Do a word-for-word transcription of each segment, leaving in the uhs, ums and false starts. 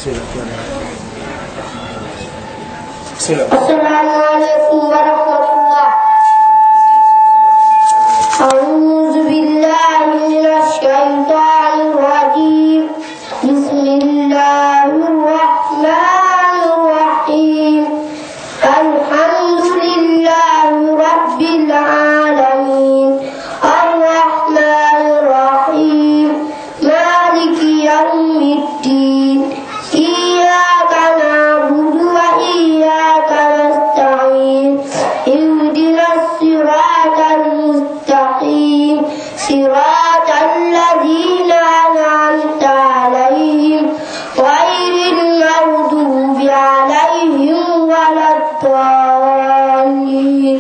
Assalamualaikum warahmatullah. A'udzu billahi minasy syaithanir rajim. Bismillahirrahmanirrahim. Alhamdulillahi rabbil alamin. Arrahmanir rahim. Maliki yaumiddin. Iyyaka na'budu wa iyyaka nasta'in. Ihdinas siratal mustaqim. Siratal ladzina an'amta 'alaihim ghairil maghdubi 'alaihim waladdallin.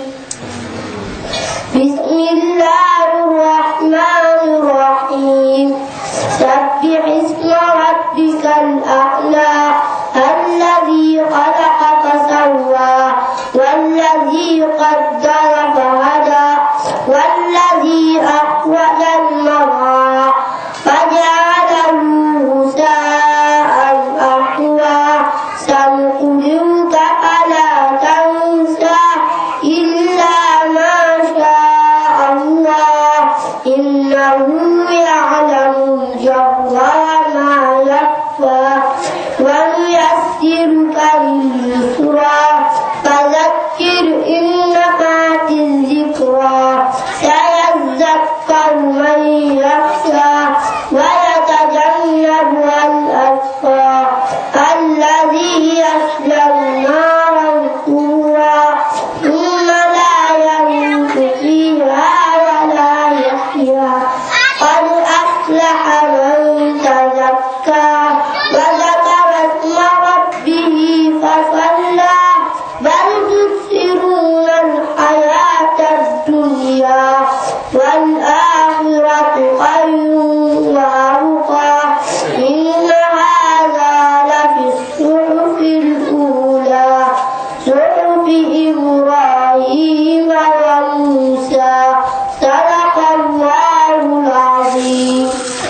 Bismillahirrahmanirrahim. Sabbih isma rabbikal a'la. Alladzi khalaqa fasawwa walladzi qaddara fahada walladzi akhraja al-mar'a faja'alahu ghusa'an ahwa. Sanuqri'uka fala tansa illa ma syaa Allah. Innahu ya'lamul jahra wa ma yakhfa. Wa nuyassiruka lil-yusra fadhakkir in nafa'atiz zikra. Sayadhakkaru man yakhsha wa yatajannabuha al-ashqa alladhi yasla an-nara al-kubra thumma la yamutu fiha wa la yahya. Qad aflaha man tazakka wa dhakara isma rabbih fasalla. Bal tu'thiruna al-hayata ad-dunya wal akhiratu khayrun wa abqa. Inna hadha lafi as-suhufil ula suhufi Ibrahim wa Musa. Sadaqallahul azim.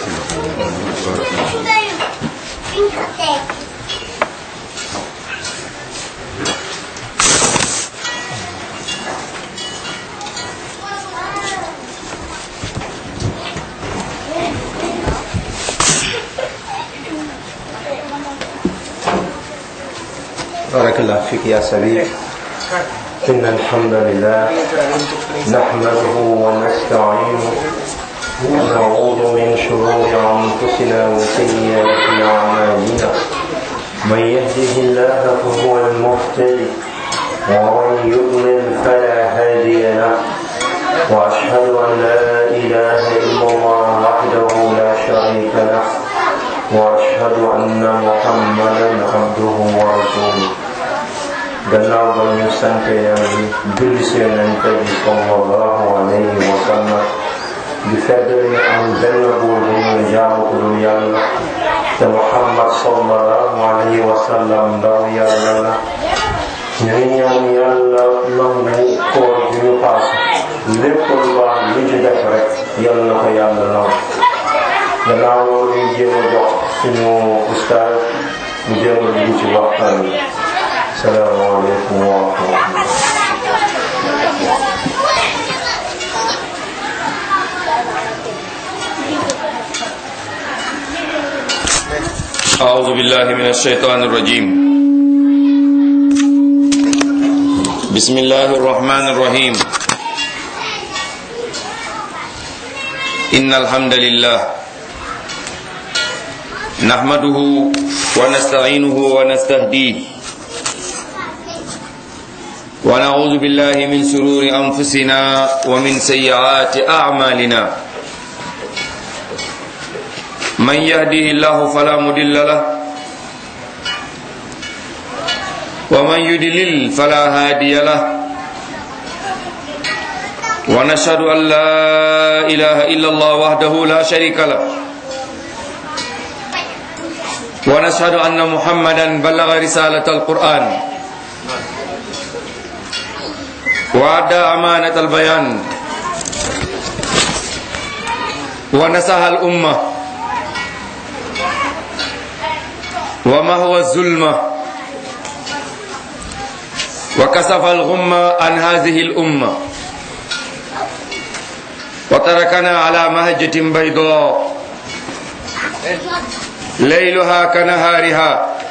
بارك الله فيك يا سبيل. إن الحمد لله نحمده ونستعينه ونعوذ من شرور أنفسنا وسيئات أعمالنا. من يهده الله فهو المهتدي ومن يضلل فلا هادي له. وأشهد أن لا إله إلا الله وحده لا شريك له. وأشهد أن محمدا عبده ورسوله. gannaaw ba ñu sant Yàlla julli ci Yonent bi sallallahu alayhi wa sallam di feddali ne amul benn buur bu ñu jaamu ku dul Yàlla te Muhammad sallallahu alayhi wa sallam ndaw Yàlla la. ñu ngi ñaan Yàlla nangu koor bi ñu paase lépp lu baax lu ci def rek Yàlla na ko Yàlla nangu. gannaaw loolu ñu jéem a jox suñu ustaaz mu jéem a dugg ci waxtaan bi. Assalamualaikum warahmatullahi wabarakatuh. أعوذ بالله من الشيطان الرجيم. بسم الله الرحمن الرحيم. إن الحمد لله نحمده ونستعينه ونستهديه ونعوذ بالله من شرور أنفسنا ومن سيئات أعمالنا. من يهده الله فلا مضل له ومن يضلل فلا هادي له. ونشهد أن لا إله إلا الله وحده لا شريك له. ونشهد أن محمدا بلغ رسالة القرآن وأدى أمانة البيان ونصح الأمة ومهو الظلمة وكشف الغمة عن هذه الأمة وتركنا على مهجة بيضاء ليلها كنهارها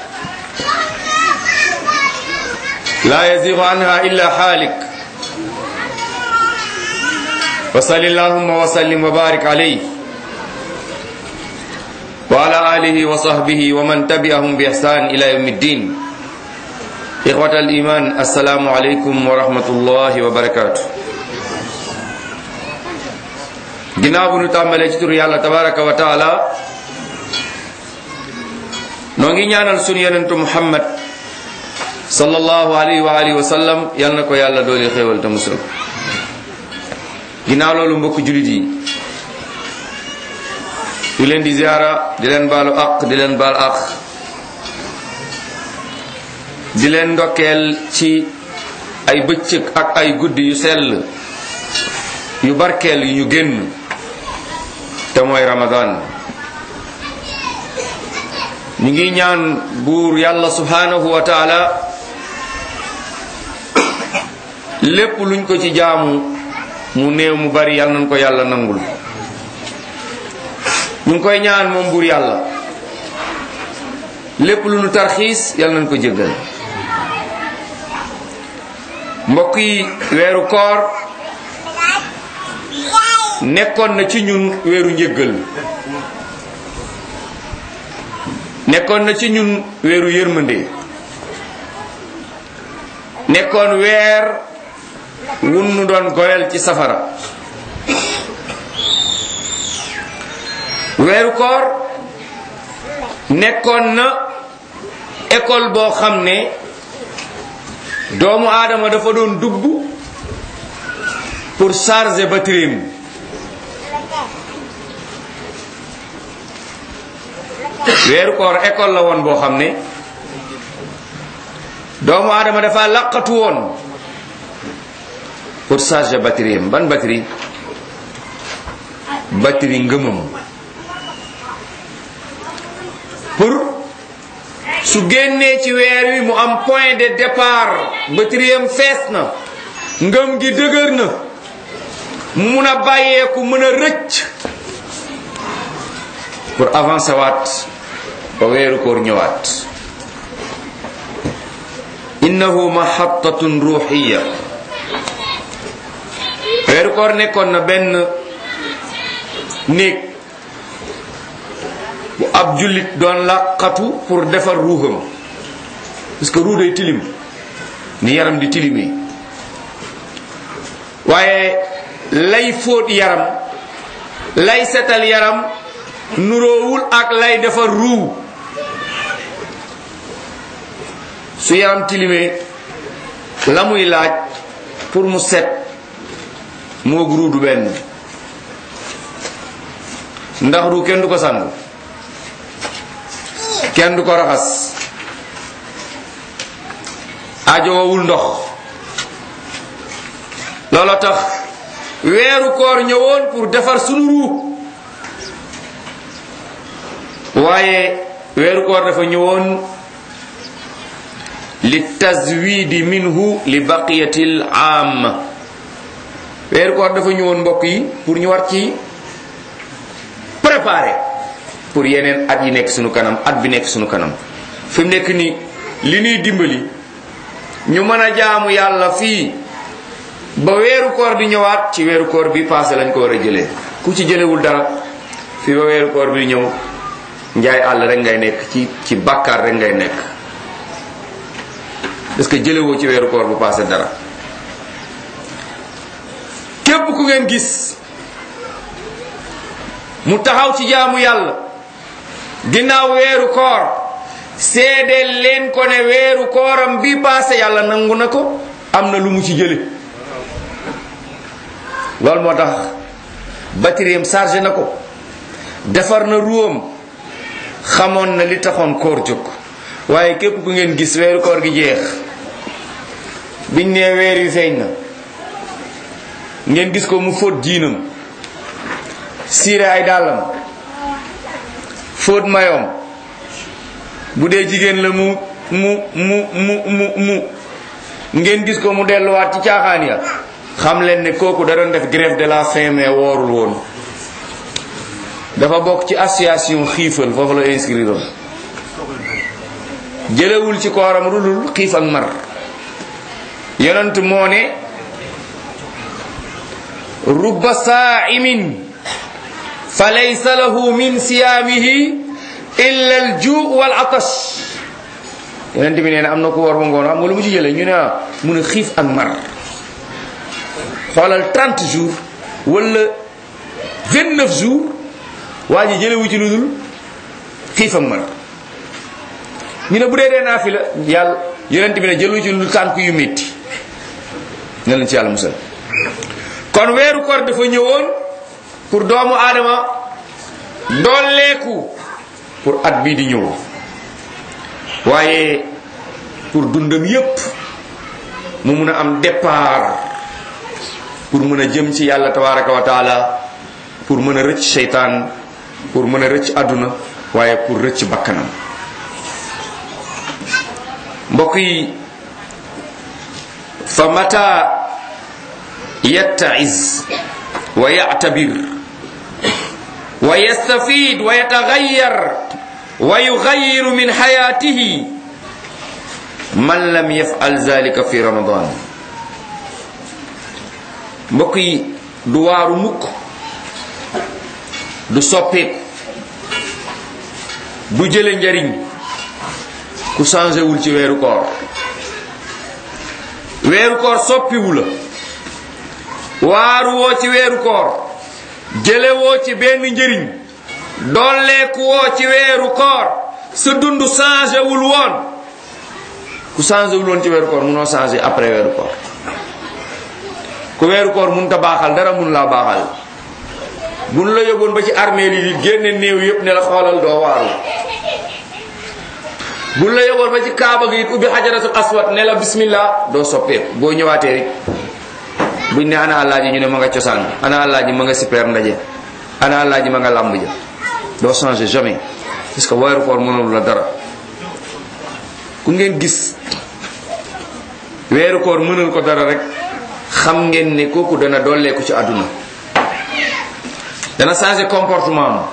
لا يزيغ عنها إلا حالك وصل اللهم وسلم وبارك عليه وعلى آله وصحبه ومن تبعهم بإحسان إلى يوم الدين. إخوة الإيمان السلام عليكم ورحمة الله وبركاته. ginnaaw bu nu tàmbalee ci turu yàlla tabaraka wa taala noo ngi ñaanal sunu yonentu Muhammad sallallahu alayhi wa alihi wa sallam yal na ko yàlla doole xéewal te musal. ginnaaw loolu mbokk julit yi di leen di ziara di leen baalu aq di leen baal aq di leen ndokkeel ci ay bëccëg ak ay guddi yu sell yu barkeel yu ñu génn te mooy Ramadan. ñu ngi ñaan buur yàlla subhanahu wa taala lépp luñ ko ci jaamu mu néew mu bari yàlla nañ ko yàlla nangul. ñu ngi koy ñaan moom buur yàlla lépp lu nu tarxiis yàlla nañ ko jéggal. mbokk yi weeru koor nekkoon na ci ñun weeru njéggal, nekkoon na ci ñun weeru yërmande, nekkoon weer wun nu doon goreel ci safara. weeru koor nekkoon na école boo xam ne doomu aadama dafa doon dugg pour charger batterie. weeru koor école la woon boo xam ne doomu aadama dafa laqatu woon pour charger batterie. ban batterie? batterie ngëmam, pour su génnee ci weer wi mu am point de départ, batterie am fees na, ngëm gi dëgër na, mu mun a bàyyeeku mën a rëcc pour avancer waat ba weeru koor ñëwaat. innahu mahattatun ruhiya. weeru koor nekkoon na benn néeg bu ab jullit doon laqatu pour defar ruuxam, parce que ruux day tilim ni yaram di tilimee, waaye lay fóot yaram, lay setal yaram nuroowul ak lay defar ruux. su yaram tilimee la muy laaj pour mu set moo ruux du benn. ndax ruux kenn du ko sangu, kenn du ko raxas, ajowul ndox. loolu tax weeru koor ñëwoon pour defar sunu ruux, waaye weeru koor dafa ñëwoon li tazwidi minhu li baqiyatil am. weeru koor dafa ñëwoon mbokk yi pour ñu war ci préparer pour yeneen at yi nekk sunu kanam, at bi nekk sunu kanam. fi mu nekk nii li ñuy dimbali ñu mën a jaamu yàlla fii ba weeru koor di ñëwaat, ci weeru koor bi passé lañ ko war a jëlee. ku ci jëlewul dara fii ba weeru koor bi ñëw njaay àll rek ngay nekk, ci ci bàkkaar rek ngay nekk, parce que jëlewoo ci weeru koor bu passé dara. képp ku ngeen gis mu taxaw ci jaamu yàlla ginnaaw weeru koor, seedeel leen ko ne weeru kooram bi passé yàlla nangu na ko, am na lu mu ci jële. loolu moo tax batterie am chargé na ko, defar na ruwam, xamoon na li taxoon koor jóg. waaye képp ku ngeen gis weeru koor gi jeex, biñ nee weer wi feeñ na, ngeen gis ko mu fóot jiinam, siire ay dàllam, fóot mayoom, bu dee jigéen la mu mu mu mu mu mu ngeen gis ko mu delluwaat ci caaxaan ya xam leen ne kooku da doon def grève de la faim mais woorul woon dafa bokk ci association xiifal foofu la inscrire woon jëlewul ci kooram rulul xiif ak mar yonent moo ne rubba saa'imin fa laysa lahu min siyaamihi illa al juu wal atash yonent bi nee na am na ku war ba ngoon xam nga lu mu ci jëlee ñu ne ah mu ne xiif ak mar xoolal trente jours wala vingt-neuf jours waa ji jëlewu ci lu dul xiif ak mar ñu ne bu dee dee naa fi la yàlla yonent bi ne jëlewu ci lu dul tànk yu métti ne leen ci yàlla musal kon weeru koor dafa ñëwoon pour doomu aadama dooleeku pour at bii di ñëw waaye pour dundam yépp mu mun a am départ pour mën a jëm ci yàlla tabaraka wa taala pour mën a rëcc seytaan pour mën a rëcc àdduna waaye pour rëcc bakkanam mbokk yi fa mata yattaiz wa ya'tabir wa yastafid wa yataghayyar wa yughayyiru min hayatihi man lam yaf'al dhalika fi ramadan mbokk yi du waaru mukk du soppeeku du jële njariñ ku changé wul ci weeru koor weeru koor soppiwu la waaru woo ci weeru koor jële woo ci benn njëriñ dolleeku woo ci weeru koor sa dund changé wul woon ku changé wul woon ci weeru koor munoo changé après weeru koor ku weeru koor mun ta baaxal dara mun laa baaxal buñ la yóbboon ba ci armée li di génne néew yépp ne la xoolal doo waaru buñ la yóbboon ba ci kaaba gi it ubbi xajaratul aswad ne la bismillah doo soppeeku boo ñëwaatee rek buñ ne ana àllaaji ñu ne ma nga cosaan ana àllaaji ma nga super ndaje ana àllaaji ma nga làmb ja doo changer jamais parce que weeru koor mënul la dara ku ngeen gis weeru koor mënul ko dara rek xam ngeen ne kooku dana dolleeku ci àdduna dana changer comportement am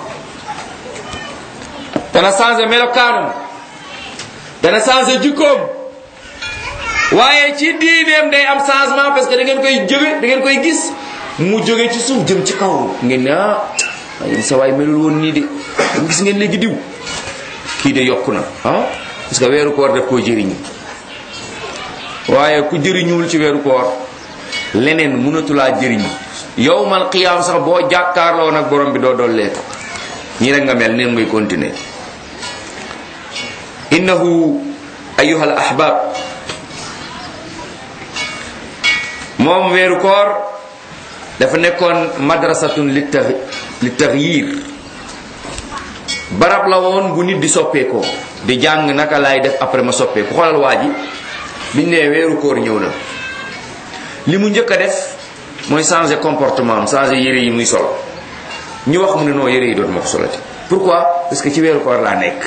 dana changer melokaanam dana changer jikkoom waaye ci diineem day am changement parce que da ngeen koy jóge da ngeen koy gis mu jóge ci suuf jëm ci kaw ngeen ne ah yéen sa waay melul woon nii de gis ngeen léegi diw kii de yokku na ah parce que weeru koor daf koo jëriñ waaye ku jëriñuwul ci weeru koor leneen mënatulaa jëriñ yowmal qiyaam sax boo jàkkaarloo nag borom bi doo dolleeku ñii rek nga mel neen ngay continuer innahu ayyuhal ahbab moom weeru koor dafa nekkoon madrasatun li tax li taxyir barab la woon bu nit di soppeekoo di jàng naka laay def après ma soppeeku xoolal waa ji biñ nee weeru koor ñëw na li mu njëkk a def mooy changer comportement am changer yére yi muy sol ñu wax mu ne non yére yi dootuma ko solati pourquoi parce que ci weeru koor laa nekk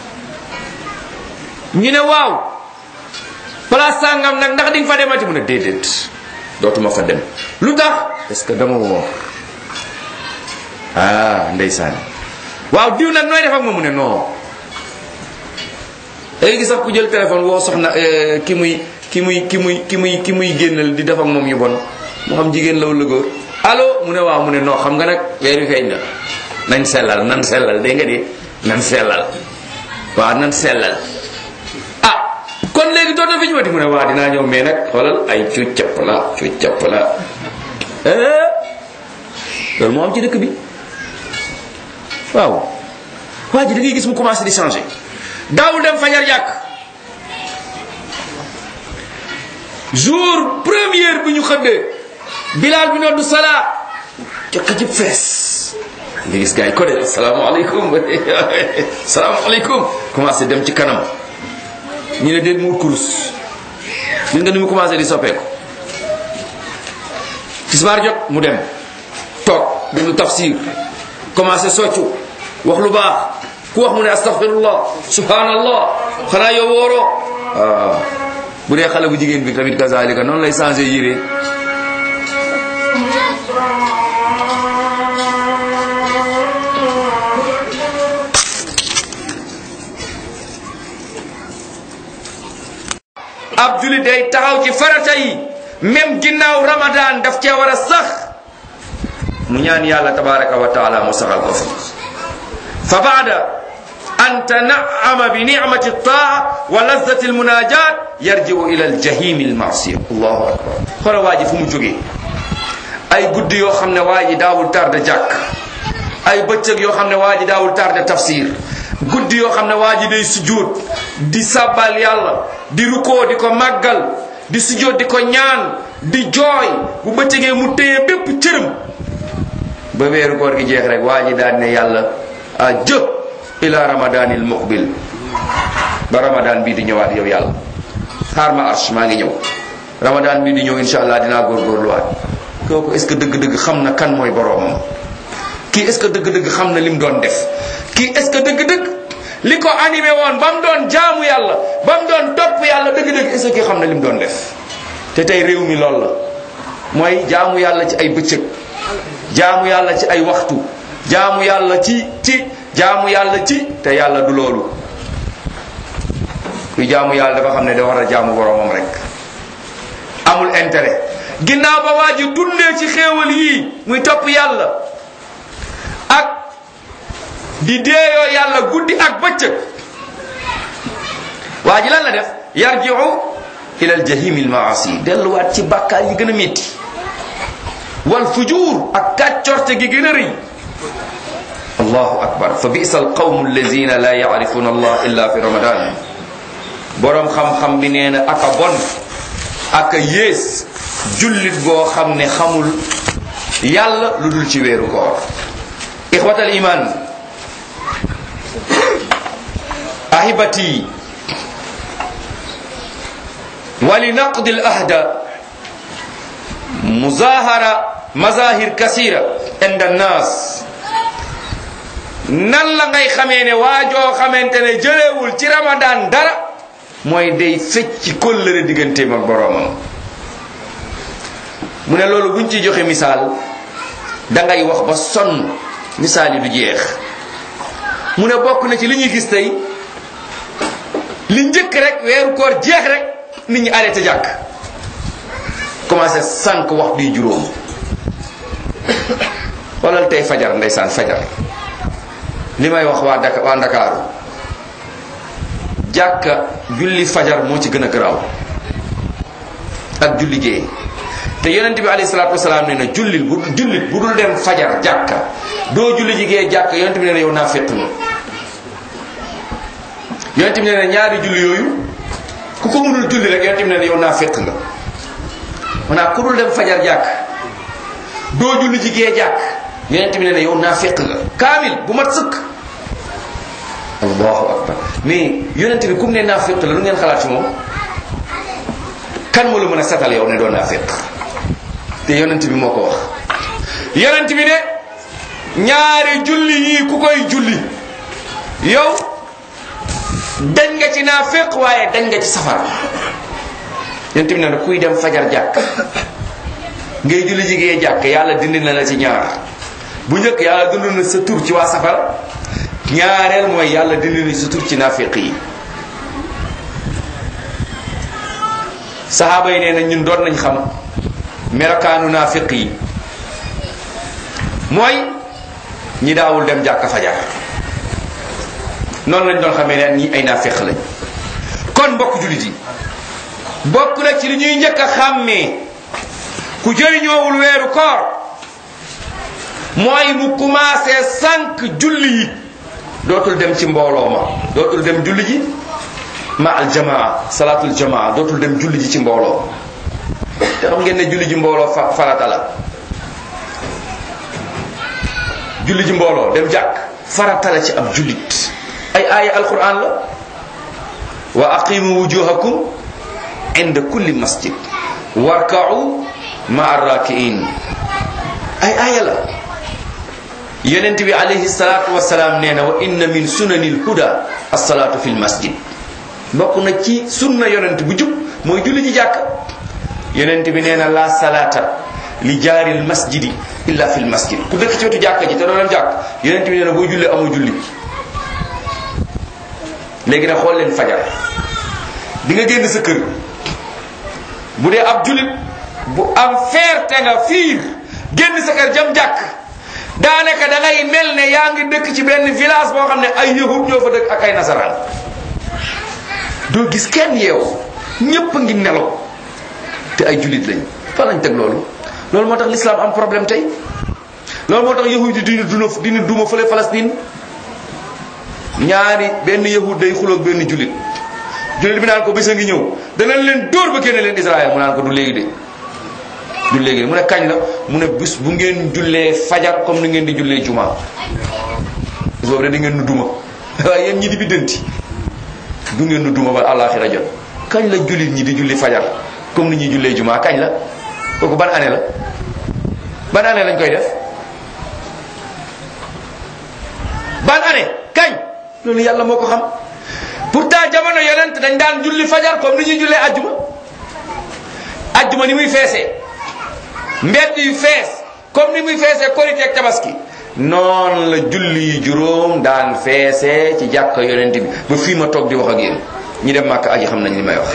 ñu ne waaw place sàngam nag ndax di nga fa demati mu ne déedéet dootuma fa dem lu tax parce que dama woor ah ndeysaan waaw diw nag nooy def ak moom mu ne non day gis sax ku jël téléphone woo soxna ki muy ki muy ki muy ki muy ki muy génnal di def ak moom yu bon mu xam jigéen la wala góor allo mu ne waaw mu ne non xam nga nag weer wi feeñ na nañ sellal nan sellal dégg nga di nan sellal waaw nan sellal ah kon léegi dootoo fi ñëwati mu ne waaw dinaa ñëw mais nag xoolal ay cuuc capp la cuuc capp la loolu moo am ci dëkk bi waaw waa ji da ngay gis mu commencé di changer daawul dem fajar jàkk jour première bi ñu xëddee bilaal bi noddu salaa jokka ci fees nga gis gars yi ko de asalaamaaleykum asalaamaaleykum commencé dem ci kanam ñu ne déet mu kurus gis nga ni mu commencé di soppeeku tisbaar jot mu dem toog déglu tafsir commencé soccu wax lu baax ku wax mu ne astaghfirullah subhanallah xanaa yow wooroo waaw bu dee xale bu jigéen bi tamit kazalika noonu lay changé yére ab jullit day taxaw ci farata yi même ginnaaw ramadan daf cee war a sax mu ñaan yàlla tabaraka wa taala mu saxal ko fi fa baada an tanaama bi nicmati taa wa lazati almunajat yarjiu ila aljahimi almasiya allahu akbar xoola waa ji fu mu jógee ay guddi yoo xam ne waa ji daawul tarde jàkk ay bëccëg yoo xam ne waa ji daawul tarde tafsir guddi yoo xam ne waa ji day sujjóot di sabbal yàlla di rukoo di ko màggal di sujjóot di ko ñaan di jooy bu bëccëgee mu téye bépp cërëm ba weeru koor gi jeex rek waa ji daan ne yàlla a jë ila ramadanil muqbil ba ramadan bii di ñëwaat yow yàlla xaar ma arsh maa ngi ñëw ramadan bii di ñëw insha allah dinaa góorgóorluwaat kooku est ce que dëgg-dëgg xam na kan mooy boroomam kii est ce que dëgg-dëgg xam na lim doon def kii est ce que dëgg-dëgg li ko animé woon ba mu doon jaamu yàlla ba mu doon topp yàlla dëgg-dëgg est ce que xam na lim doon def te tey réew mi lool la mooy jaamu yàlla ci ay bëccëg jaamu yàlla ci ay waxtu jaamu yàlla ci ci jaamu yàlla ci te yàlla du loolu kuy jaamu yàlla dafa xam ne da war a jaamu boromam rek amul intérêt ginnaaw ba waa ji dundee ci xéewal yii muy topp yàlla ak di deeyoo yàlla guddi ak bëccëg waa ji lan la def yarji'u ila aljahim almaasi delluwaat ci bàkkaar yi gën a métti wal fujur ak kàccorte gi gën a rëy allahu akbar fa bisa alqawmu allazina la ya'rifuna allah illa fi ramadan boroom xam-xam bi nee na aka bon aka yées jullit boo xam ne xamul yàlla lu dul ci weeru koor ixwatal iman ahibati wali naqdi al ahda muzahara mazahir kasira inda nas nan la ngay xamee ne waajoo xamante ne jëlewul ci ramadan dara mooy day fecc kóllëre digganteem ak boroomam mu ne loolu buñ ci joxe misaal dangay wax ba sonn misaal yi du jeex mu ne bokk na ci li ñuy gis tey li njëkk rek weeru koor jeex rek nit ñi arrêté jàkk commencé sànq wax bi juróom xoolal tey fajar ndeysaan fajar li may wax waa Dakar waa Ndakaaru jàkka julli fajar moo ci gën a garaaw ak julli gée te yonent bi alayhi salaatu wasalaam nee na jullil bu jullit bu dul dem fajar jàkka doo julli ji gée jàkka yonent bi nee na yow naa fekk nga yonent bi nee na ñaari julli yooyu ku ko mënul julli rek yonent bi nee na yow naa fekk nga maanaam ku dul dem fajar jàkk doo julli ji gée jàkk yonent bi nee na yow naa fekk nga kaamil bu mat sëkk allahu akbar mais yonent bi kum ne naa fekk la lu ngeen xalaat ci moom kan moo la mën a setal yow ne doon naa fekk te yonent bi moo ko wax yonent bi ne ñaari julli yii ku koy julli yow dañ nga ci naa fekk waaye dañ nga ci safar yonent bi ne kuy dem fajar jàkk ngay julli jigéen jàkk yàlla dindi na la ci ñaar bu njëkk yàlla dund na sa tur ci waa safar ñaareel mooy yàlla dindi na sa tur ci naafiq yi saxaaba yi nee na ñun doon nañ xam melokaanu naafiq yi mooy ñi daawul dem jàkka fajar noonu lañ doon xamee ne ñi ay naafiq lañ kon mbokk jullit yi bokk na ci li ñuy njëkk a xàmmee ku jëriñoowul weeru koor mooy mu commencé sànq julli yi dootul dem ci mbooloo ma dootul dem julli ji ma al jamaa salaatul jamaa dootul dem julli ji ci mbooloo te xam ngeen ne julli ji mbooloo fa farata la julli ji mbooloo dem jàkk farata la ci ab jullit ay aaya alquran la wa aqimu wujuhakum inda kulli masjid warka'u ma arrakiin ay aaya la yonent bi alayhi salaatu wasalaam nee na wa inna min sunanil huda as-salaatu fil masjid bokk na ci sunna yonent bu jub mooy julli ji jàkk yonent bi nee na la salaata li jaaril masjidi illa fil masjid ku dëkk ci wetu jàkka ji te doo dem jàkk yonent bi nee na boo jullee amoo julli. léegi nag xool leen fajar di nga génn sa kër bu dee ab jullit bu am fierté nga fiir génn sa kër jëm jàkk daanaka da ngay mel ne yaa ngi dëkk ci benn village boo xam ne ay yahud ñoo fa dëkk ak ay nasaraan doo gis kenn yeewu ñépp a ngi nelaw te ay jullit lañ fa lañ teg loolu. loolu moo tax l'islam am problème tey loolu moo tax yahud yi dina duma dina duma fële Palestine ñaari benn yahud day xuloog benn jullit jullit bi naan ko bés a ngi ñëw danañ leen dóor ba génne leen Israël mu naan ko du léegi de du léegi de mu ne kañ la mu ne bis bu ngeen jullee fajar comme ni ngeen di jullee juma boobu de di ngeen nu duma waaye yéen ñi di biddanti du ngeen nu duma ba àllaaxira jot kañ la jullit ñi di julli fajar comme ni ñuy jullee juma kañ la kooku ban année la ban année lañ koy def ban année kañ loolu yàlla moo ko xam pourtant jamono yonent dañ daan julli fajar comme ni ñuy jullee ajjuma ajjuma ni muy feesee mbedd yu fees comme ni muy feesee korite ak tabaski noonu la julli yu juróom daan feesee ci jàkka yonent bi ba fii ma toog di wax ak yéen ñi dem màkk aji xam nañ li may wax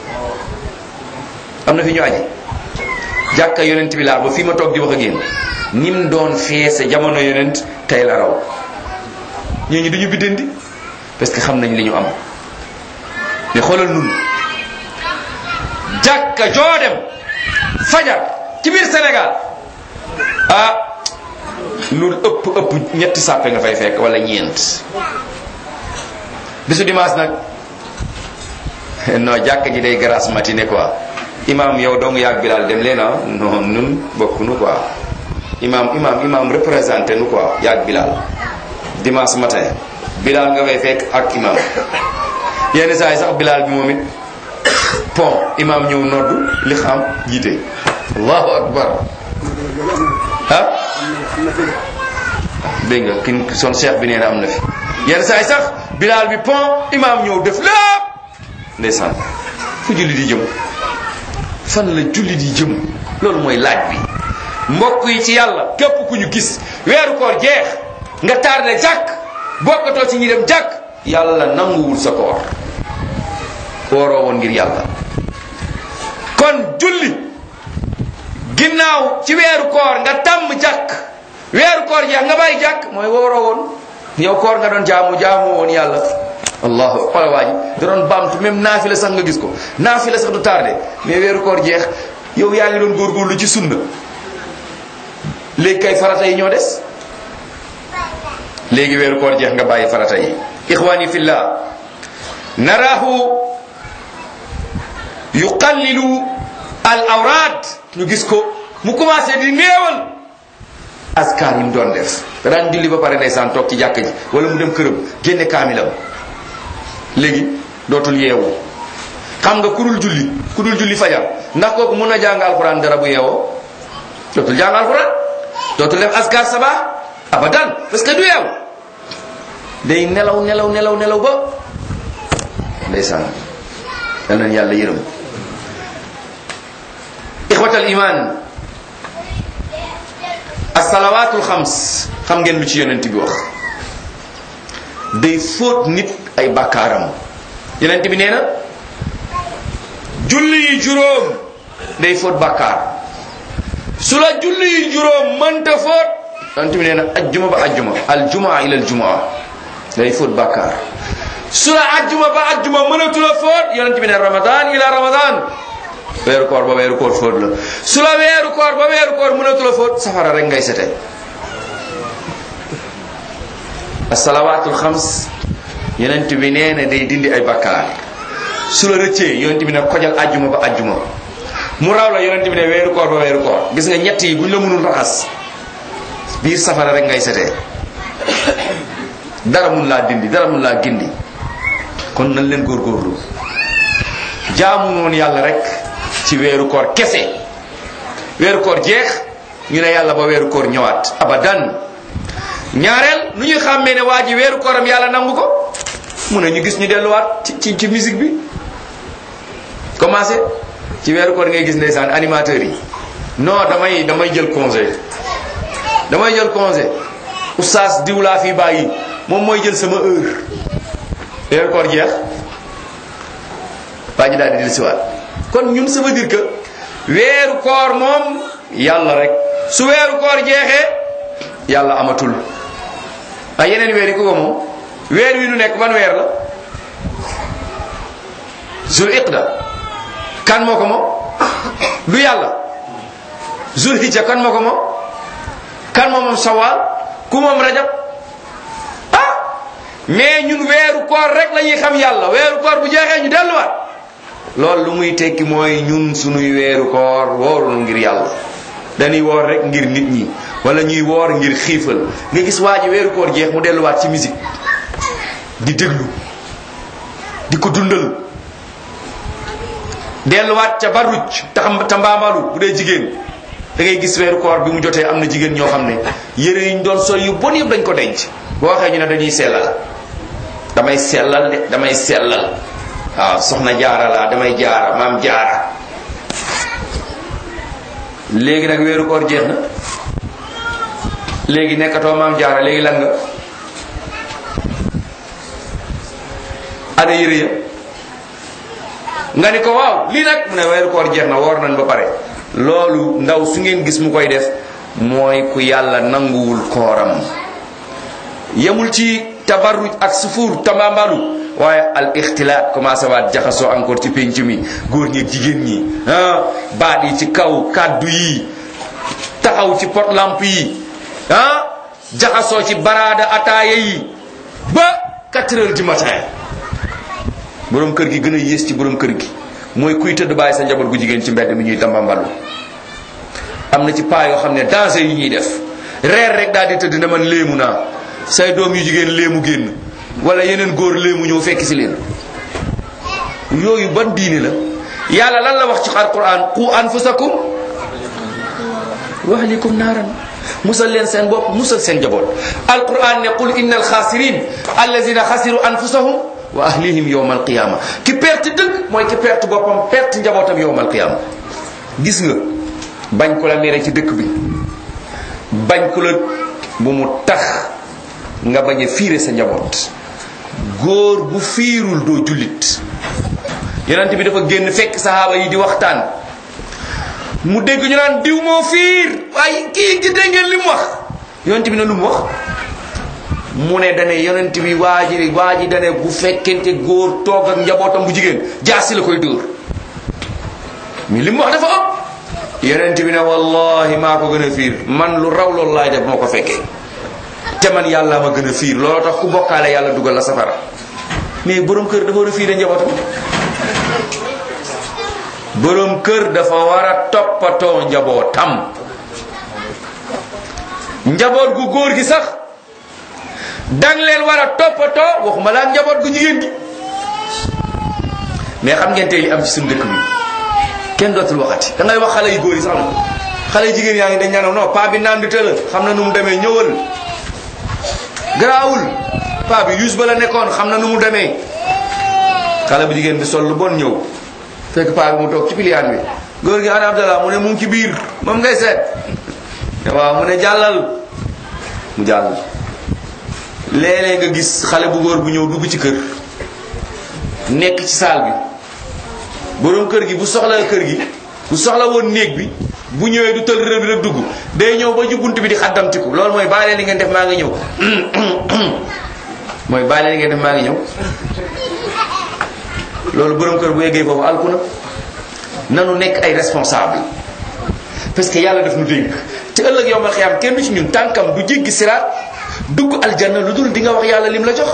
am na fi ñu aji jàkka yonent bi laa ba fii ma toog di wax ak yéen nim doon feese jamono yonent tey la raw ñooñu duñu biddandi parce que xam nañ li ñu am mais xoolal nun jàkka joo dem fajar ci biir Sénégal ah lu ëpp ëpp ñetti sàppe nga fay fekk wala ñeent bisu dimanche nag non jàkka ji day grasse matinée quoi imam yow dong yaag Bilal dem leen ah non nun bokk nu quoi imam imam imam représenté nu quoi yaag Bilal dimanche matin Bilal nga fay fekk ak imam yenn saa yi sax Bilal bi moom it pont imam ñëw noddu li xam jiite allahu akbar ah dégg nga kin son cheikh bi nee na am na fi yenn saa yi sax Bilal bi pont imam ñëw def lépp ndeysaan fu julli di jëm fan la julli di jëm loolu mooy laaj bi mbokk yi ci yàlla képp ku ñu gis weeru koor jeex nga tardé jàkk bokkatoo ci ñi dem jàkk yàlla nanguwul sa koor wooroo woon ngir yàlla kon julli ginnaaw ci weeru koor nga tàmm jàkk weeru koor jeex nga bàyyi jàkk mooy wooroo woon yow koor nga doon jaamu jaamu woon yàlla allahu xoolal waa ji da doon baamtu même naafila sax nga gis ko naafila sax du tardé mais weeru koor jeex yow yaa ngi doon góorgóorlu ci sunna léegi kay farata yi ñoo des léegi weeru koor jeex nga bàyyi farata yi ixwani fillah narahu yuqallilu al awraad ñu gis ko mu commencé di néewal askar yi mu doon def da daan julli ba pare ndeysaan toog ci jàkka ji wala mu dem këram génne kaamilam léegi dootul yeewu xam nga ku dul julli ku dul julli fajar ndax kooku mun na jàng alquran dara bu yeewoo dootul jàng alquran dootul def askar sabah abadan parce que du yeewu day nelaw nelaw nelaw nelaw ba ndeysaan yal nañu yàlla yërëm ixwatal iman as-salawatul xams xam ngeen lu ci yonent bi wax day fóot nit ay bakkaaram yonent bi nee na julli yi juróom day fóot bakkaar su la julli yi juróom mënta fóot yonent bi nee na ajjuma ba ajjuma al jumaa ila al jumaa day fóot bakkaar su la ajjuma ba ajjuma mënatu la fóot yonent bi ne ramadan ila ramadan weeru koor ba weeru koor fóot la su la weeru koor ba weeru koor mënatu la fóot safara rek ngay sete as-salawaatul xams yonent bi nee na day dindi ay bakkaar su la rëccee yonent bi ne kojal ajjuma ba ajjuma mu raw la yonent bi ne weeru koor ba weeru koor gis nga ñett yi buñ la mënul raxas biir safara rek ngay setee dara mun laa dindi dara mun laa gindi kon nañ leen góorgóorlu jaamu noonu yàlla rek ci weeru koor kese weeru koor jeex ñu ne yàlla ba weeru koor ñëwaat abadan ñaareel nu ñuy xàmmee ne waa ji weeru kooram yàlla nangu ko mun na ñu gis ñu delluwaat ci ci ci musique bi commencé ci weeru koor ngay gis ndeysaan animateurs yi non damay damay jël congé damay jël congé oustaz diw laa fii bàyyi moom mooy jël sama heure weeru koor jeex waa ji daal di dellusiwaat kon ñun ça veut dire que weeru koor moom yàlla rek su weeru koor jeexee yàlla amatul ay yeneen weer yi ku ko moom weer wi nu nekk ban weer la zul iqda kan moo ko moom du yàlla zul hijja kan moo ko moom kan moo moom sawaal ku moom rajab ah mais ñun weeru koor rek la ñuy xam yàlla weeru koor bu jeexee ñu delluwaat loolu lu muy tekki mooy ñun sunuy weeru koor woorul ngir yàlla dañuy woor rek ngir nit ñi wala ñuy woor ngir xiifal nga gis waa ji weeru koor jeex mu delluwaat ci musique di déglu di ko dundal delluwaat ca baruj taxam tambaamalu bu dee jigéen da ngay gis weeru koor bi mu jotee am na jigéen ñoo xam ne yére yi ñu doon sol yu bon yëpp dañ ko denc boo waxee ñu ne dañuy sellal damay sellal de damay sellal waaw soxna jaara laa damay jaara maam jaara léegi nag weeru koor jeex na léegi nekkatoo maam jaara léegi lan nga ada yére ya nga ni ko waaw lii nag mu ne weeru koor jeex na woor nañ ba pare loolu ndaw su ngeen gis mu koy def mooy ku yàlla nanguwul kooram yemul ci tabarruj ak sufuur tamambalu waaye al ixtilaat commencé waat jaxasoo encore ci penc mi góor ñi ak jigéen ñi ah baat yi ci kaw kàddu yi taxaw ci pot lamp yi ah jaxasoo ci baraada ataaya yi ba quatre heures du matin borom kër gi gën a yées ci borom kër gi mooy kuy tëdd bàyyi sa njaboot gu jigéen ci mbedd mi ñuy tambambalu am na ci paa yoo xam ne danger yi ñuy def reer rek daal di tëdd ne man léemu naa say doom yu jigéen léemu génn wala yeneen góor léemu ñëw fekk si leen yooyu ban diine la yàlla lan la wax ci alquran qu anfusakum wa ahlikum naaran musal leen seen bopp musal seen njaboot alquran ne qul innal xaasirin allazina xasiru anfusahum wa ahlihim yawma alqiyama ki perte dëgg mooy ki perte boppam perte njabootam yawma alqiyama gis nga bañ ko la mere ci dëkk bi bañ ko la bu mu tax nga bañ a fiire sa njaboot góor bu fiirul doo jullit yonent bi dafa génn fekk sahaaba yi di waxtaan mu dégg ñu naan diw moo fiir waaye kii gi dégg ngeen li mu wax yonent bi ne lu mu wax mu ne dane yonent bi waa ji waa ji dane bu fekkente góor toog ak njabootam bu jigéen jaasi la koy dóor mais li mu wax dafa ëpp yonent bi ne wallahi maa ko gën a fiir man lu raw loolu laay def moo ko fekkee te man yàlla ma gën a fiir looloo tax ku bokkaale yàlla dugal la safara mais borom kër dafa war a fiire njabootam borom kër dafa war a toppatoo njabootam njaboot gu góor gi sax dang leen war a toppatoo waxuma laa njaboot gu jigéen gi mais xam ngeen tey li am ci suñu dëkk bi kenn dootul waxati da ngay wax xale yu góor yi sax na xale yu jigéen yaa ngi dañ ñaanal non paa bi naan di tëla xam na nu mu demee ñëwal garaawul paa bi yuus ba la nekkoon xam na nu mu demee xale bu jigéen bi sol lu bon ñëw fekk paa bi mu toog ci piliyaan bi góor gi ana Abdallah mu ne mu ngi ci biir moom ngay seet waaw mu ne jàllal mu jàll léeg-léeg nga gis xale bu góor bu ñëw dugg ci kër nekk ci saal bi borom kër gi bu soxla kër gi bu soxla woon néeg bi bu ñëwee du tël rëb rëb dugg day ñëw ba jubunt bi di xaddamtiku loolu mooy bàyyi leen li ngeen def maa ngi ñëw mooy bàyyi leen li ngeen def maa ngi ñëw loolu borom kër bu yeggee foofu alku na nanu nekk ay responsable parce que yàlla daf nu dénk te ëllëg yowmal xiyaam kenn du ci ñun tànkam du jéggi siraat dugg aljanna lu dul di nga wax yàlla lim la jox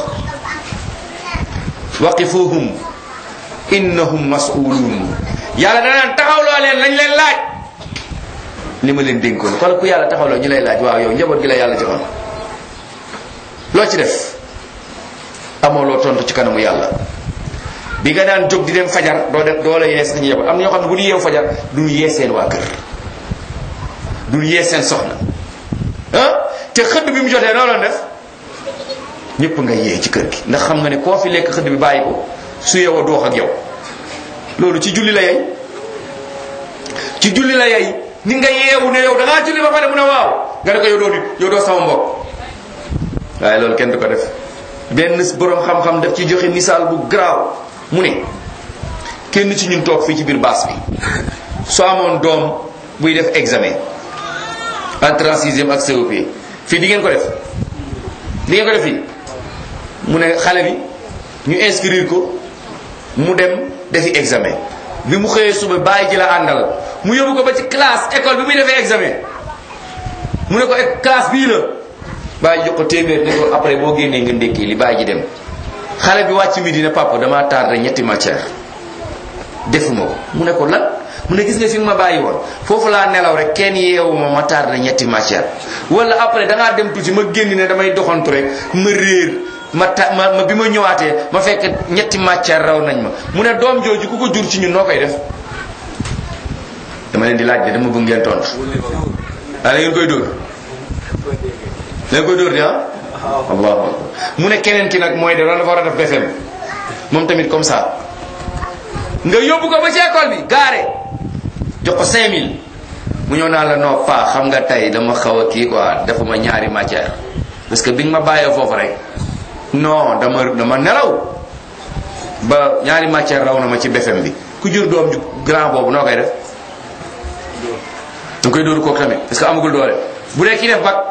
waqifuhum innahum mas'ulun yàlla danaan taxawloo leen lañ leen laaj li ma leen dénkoon xoolal ku yàlla taxawloo ñu lay laaj waaw yow njaboot gi la yàlla joxoon loo ci def amoo loo tontu ci kanamu yàlla bi nga daan jóg di dem fajar doo def doo la yee sax ñu njaboot am na ñoo xam ne bu ñu yeew fajar du ñu yee seen waa kër du ñu yee seen soxna ah te xëdd bi mu jotee noo doon def ñëpp nga yee ci kër gi ndax xam nga ne koo fi lekk xëdd bi bàyyi ko su yeewoo doox ak yow. loolu ci julli la yey ci julli la yey ni nga yeewu ne yow da ngaa julli ba pare mu ne waaw nga ne ko yow doo nit yow doo sama mbokk waaye loolu kenn du ko def. benn borom xam-xam daf ci joxe misaal bu garaaw mu ne kenn ci ñun toog fii ci biir baas bi soo amoon doom buy def examen entrée en sixième ak C E P fii di ngeen ko def di ngeen ko def fii mu ne xale bi ñu inscrire ko mu dem defi examen bi mu xëyee suba bàyyi ji la àndal mu yóbbu ko ba ci classe école bi muy defee examen mu ne ko classe bii la bàyyi jox ko téeméer ne ko après boo génnee nga ndékki li bàyyi ji dem xale bi wàcc mi dina papa damaa tardé ñetti matière defuma ko mu ne ko lan mu ne gis nga fi nga ma bàyyi woon foofu laa nelaw rek kenn yeewuma ma tardé ñetti matière wala après dangaa dem tuuti ma génn ne damay doxantu rek ma réer ma ta ma ma bi ma ñëwaatee ma fekk ñetti matière raw nañ ma mu ne doom jooju ku ko jur ci ñun noo koy def dama leen di laaj de dama bëgg ngeen tontu daa la ngeen koy dóor da ngeen koy dóor di ah allahu akbar mu ne keneen ki nag mooy de loolu dafa war a def B F M moom tamit comme ça nga yóbbu ko ba ci école bi gaare jox ko cinq mille mu ñëw naa la non pas xam nga tey dama xaw a kii quoi defuma ñaari matière parce que bi nga ma bàyyee foofu rek non dama dama nelaw ba ñaari matière raw na ma ci B F M bi ku jur doom ju grand boobu noo koy def da koy dóoru kooku tamit parce que amagul doole bu dee ki def bac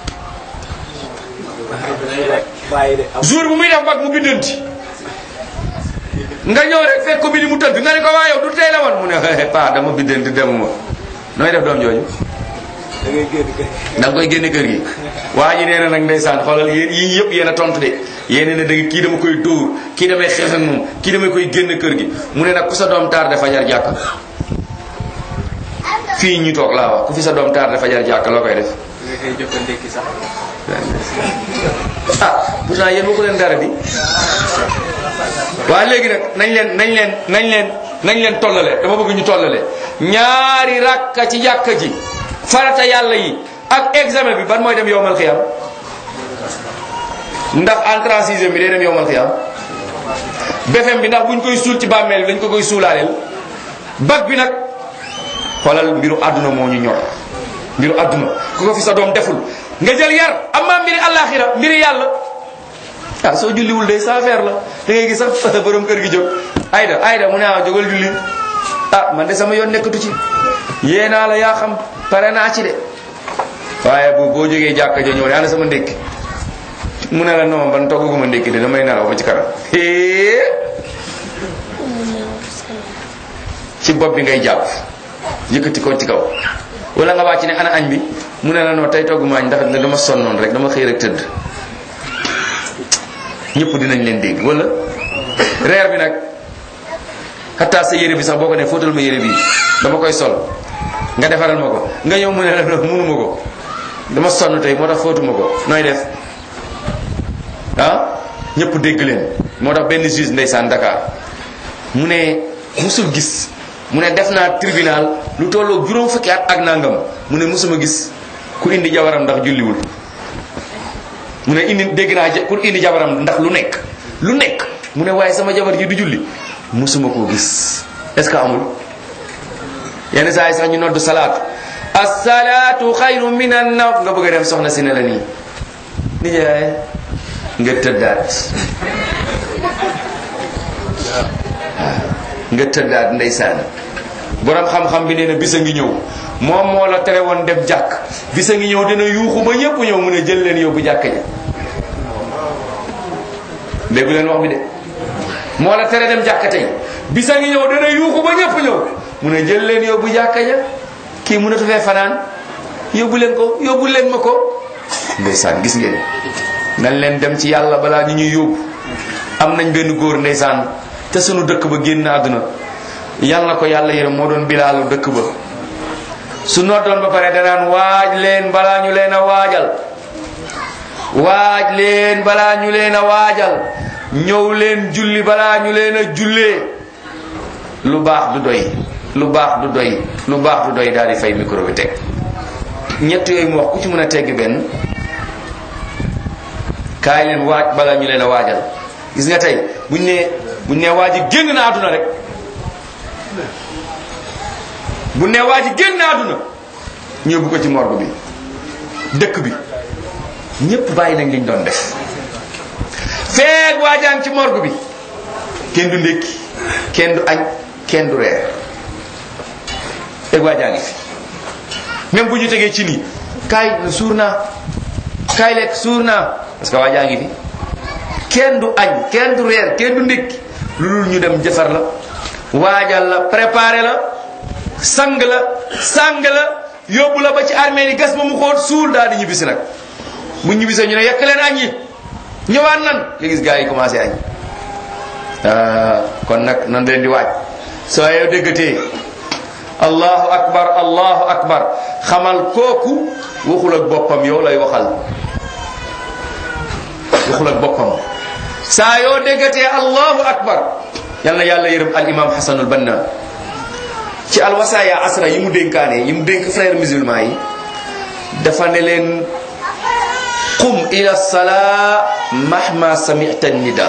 jour bu muy def bac mu bindanti nga ñëw rek fekk ko bi ni mu tëdd nga ne ko waa yow du tey la woon mu ne pa dama bindanti demuma nooy def doom jooju da nga koy génne kër gi waa ji nee na nag ndeysaan xoolal yéen yii yëpp yéen a tontu de yéen ne dëgg kii dama koy dóor kii damay xeex ak moom kii damay koy génne kër gi mu ne nag ku sa doom tardé fajar jàkk fii ñu toog laa wax ku fi sa doom tardé fajar jàkk loo koy def ah pourtant yéen waxu leen dara bi waaye léegi nag nañ leen nañ leen nañ leen nañ leen tollale dama bëgg ñu tollale ñaari rakka ci jàkka ji farata yàlla yi ak examen bi ban mooy dem yowmal xiyam ndax entrée en sixième bi day dem yowmal xiyam B F M bi ndax buñ koy suul ci bàmmeel bi dañ ko koy suulaaleel bac bi nag xoolal mbiru àdduna moo ñu ñor mbiru àdduna ku ko fi sa doom deful nga jël yar amma mbiri àllaaxira mbiri yàlla ah soo julliwul day sa affaire la da ngay gis sax borom kër gi jóg ayda ayda mu ne ah jógal julli ah man de sama yoon nekkatu ci yéenaa la yaa xam pare naa ci de waaye bu boo jógee jàkka ja ñëw ne ana sama ndékki mu ne la non ban togguma ndékki de damay nelaw ba ci kanam ci bopp bi ngay jàpp yëkkati ko ci kaw wala nga wàcc ne ana añ bi mu ne la non tey togguma añ ndax dama sonnoon rek dama xëy rek tëdd ñëpp dinañ leen dégg wala reer bi nag xataa sa yére bi sax boo ko ne fóotal ma yére bi dama koy sol nga defaral ma ko nga ñëw mu ne la mënuma ko dama sonn tey moo tax fóotuma ko nooy def ah ñëpp dégg leen moo tax benn juge ndeysaan Dakar mu ne musul gis mu ne def naa tribunal lu tolloo juróom fukki at ak nangam mu ne musuma gis ku indi jabaram ndax julliwul mu ne indi dégg naa pour indi jabaram ndax lu nekk lu nekk mu ne waaye sama jabar ji du julli musuma koo gis est-ce que amul yenn saa yi sax ñu noddu salaatu as-salaatu xayru min an-nawm nga bëgg a dem soxna si ne la nii nijaay nga tëddaat nga tëddaat ndeysaan borom xam-xam bi nee na bisa ngi ñëw moom moo la tere woon dem jàkk bisa ngi ñëw dina yuuxu ba ñëpp ñëw mu ne jël leen yóbbu jàkk ja déggu leen wax bi de moo la tere dem jàkk tey bisa ngi ñëw dina yuuxu ba ñëpp ñëw mu ne jël leen yóbbu jàkk ja kii mënatu fee fanaan yóbbu leen ko yóbbu leen ma ko ndeysaan gis ngeen nañ leen dem ci yàlla balaa ñu ñuy yóbbu am nañ benn góor ndeysaan te sunu dëkk ba génn àdduna yàlla na ko yàlla yërëm moo doon bilaalu dëkk ba su noddoon ba pare danaan waaj leen balaa ñu leen a waajal waaj leen balaa ñu leen a waajal ñëw leen julli balaa ñu leen a jullee lu baax du doy lu baax du doy lu baax du doy daal di fay micro bi teg ñett yooyu mu wax ku ci mën a tegg benn kaay leen waaj bala ñu leen a waajal. gis nga tey buñ nee buñ nee waa ji génn na àdduna rek buñ nee waa ji génn na àdduna ñu yóbbu ko ci morgue bi dëkk bi ñépp bàyyi nañ liñ doon def feeg waajaan ci morgue bi kenn du ndékki kenn du añ kenn du reer feeg waajaa ngi fi même bu ñu tegee ci nii kaay suur naa kaay lekk suur naa parce que waajaa ngi fi kenn du añ kenn du reer kenn du ndékki lu dul ñu dem jëfar la waajal la préparer la sang la sang la yóbbu la ba ci armée yi gas ba mu xóot suul daal di ñibbisi nag bu ñibbisee ñu ne yekk leen añ yi ñëwaat nan nga gis gars yi commencé añ kon nag nan leen di waaj soo yow déggatee allahu akbar allahu akbar xamal kooku waxul ak boppam yow lay waxal waxul ak boppam saa yoo déggatee allahu akbar yal na yàlla yërëm al imam Hasanul Banna ci alwasaaya asra yi mu dénkaane yi mu dénk frère musulman yi dafa ne leen qum ila salaa mahma sami'ta nida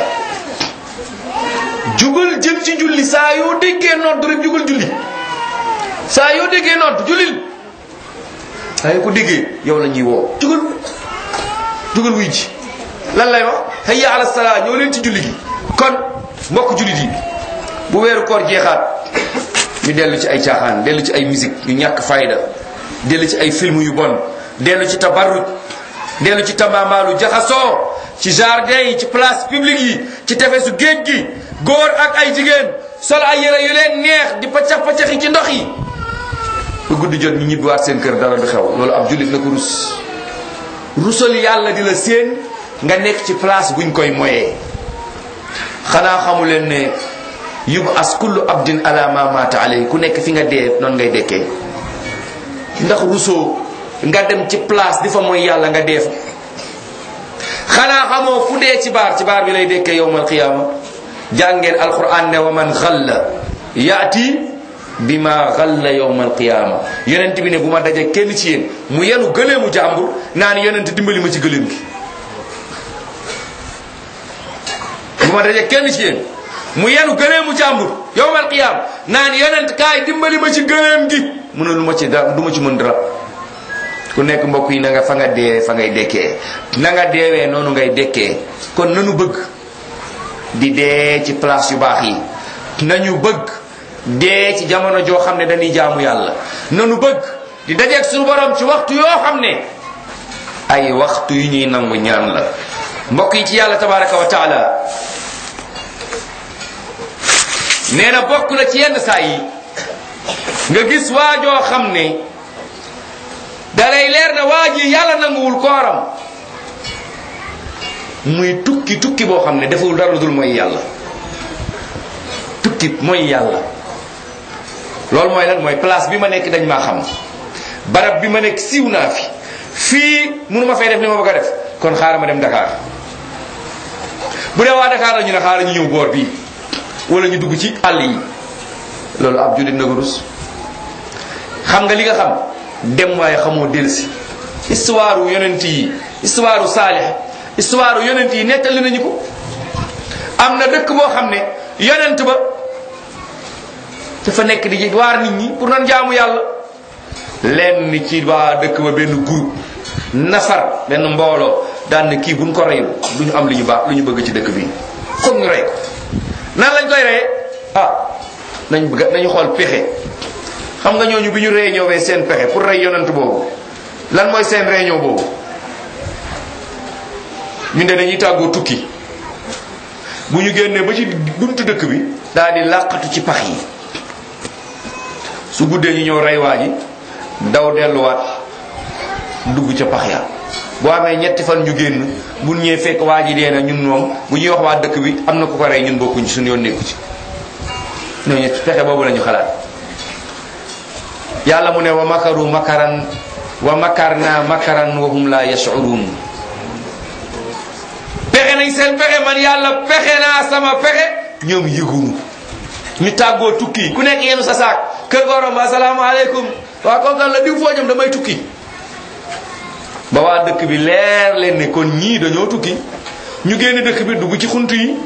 jugal jëm ci julli saa yoo déggee nodd rek jugal julli saa yoo déggee nodd jullil saa yoo ko déggee yow la ñuy woo jugal jugal wuy ji lan lay wax hayya ala salaa ñoo leen ci julli gi kon mbokk jullit yi bu weeru koor jeexaat ñu dellu ci ay caaxaan dellu ci ay musique yu ñàkk fayda dellu ci ay film yu bon dellu ci tabarruj dellu ci tambaambaalu jaxasoo ci jardin yi ci place publique yi ci tefesu géej gi góor ak ay jigéen sol ay yére yu leen neex di paccax paccax yi ci ndox yi bu guddi jot ñu ñibbiwaat seen kër dara du xew loolu ab jullit na ko rus rusal yàlla di la séen nga nekk ci place buñ koy moyee xanaa xamu leen ne yub as kullu abdin ala ma mata alay ku nekk fi nga dee noonu ngay dekkee ndax rusoo nga dem ci place di fa mooy yàlla nga dee fa xanaa xamoo ku dee ci baar ci baar bi lay dekkee yowmal qiyaama jàngeen alquran ne wa man xalla yaati bima xalla yowmal qiyaama yonent bi ne bu ma daje kenn ci yéen mu yenu gëleemu jàmbur naan yonent dimbali ma ci gëleem gi bu ma daje kenn ci yéen mu yenu gëleemu jàmbur yowmal qiyaama naan yonent kaay dimbali ma ci gëleem gi mu ne lu ma ci dara du ma ci mën dara ku nekk mbokk yi na nga fa nga dee fa ngay dekkee na nga deewee noonu ngay dekkee kon nanu bëgg di dee ci place yu baax yi nañu bëgg dee ci jamono joo xam ne dañuy jaamu yàlla nanu bëgg di dajeeg suñu borom ci waxtu yoo xam ne ay waxtu yu ñuy nangu ñaan la mbokk yi ci yàlla tabaraka wa taala nee na bokk na ci yenn saa yi nga gis waajoo xam ne dalay leer na waa ji yàlla nanguwul kooram muy tukki tukki boo xam ne deful dara dul mooy yàlla tukki mooy yàlla loolu mooy lan mooy place bi ma nekk dañ maa xam barab bi ma nekk siiw naa fi fii mënu ma fay def ni ma bëgg a def kon xaaral ma dem Dakar bu dee waa Dakar la ñu ne xaaral ñu ñëw boor bii wala ñu dugg ci àll yi loolu ab jullit na ko rus xam nga li nga xam dem waaye xamoo delsi histoire wu yonent yi histoire wu Saalix histoire wu yonent yi nettali nañu ko am na dëkk boo xam ne yonent ba dafa nekk di waar nit ñi pour nan jaamu yàlla lenn ni ci waa dëkk ba benn groupe nafar benn mbooloo daan ne kii buñ ko reyul du ñu am li ñu baax lu ñu bëgg ci dëkk bi comme ñu rey ko nan lañ koy reyee ah nañ bëgg nañu xool pexe xam nga ñooñu bi ñu réunion wee seen pexe pour rey yonent boobu lan mooy seen réunion boobu ñu ne dañuy tàggoo tukki bu ñu génnee ba ci buntu dëkk bi daal di làqatu ci pax yi su guddee ñu ñëw rey waa ji daw delluwaat dugg ca pax ya boo amee ñetti fan ñu génn bu ñëwee fekk waa ji dee na ñun moom bu ñuy wax waa dëkk bi am na ku ko rey ñun bokkuñ suñu yoon nekku ci ñooñu pexe boobu la ñu xalaat yàlla mu ne wa makaru makaran wa makarna makaran wa hum la yash'urun pexe nañ seen pexe man yàlla pexe naa sama pexe ñoom yëgunu ñu tàggoo tukki ku nekk yenu sa saak kër gorom asalaamaaleykum waa kookan la diw foo jëm damay tukki ba waa dëkk bi leer leen ne kon ñii dañoo tukki ñu génn dëkk bi dugg ci xunt yi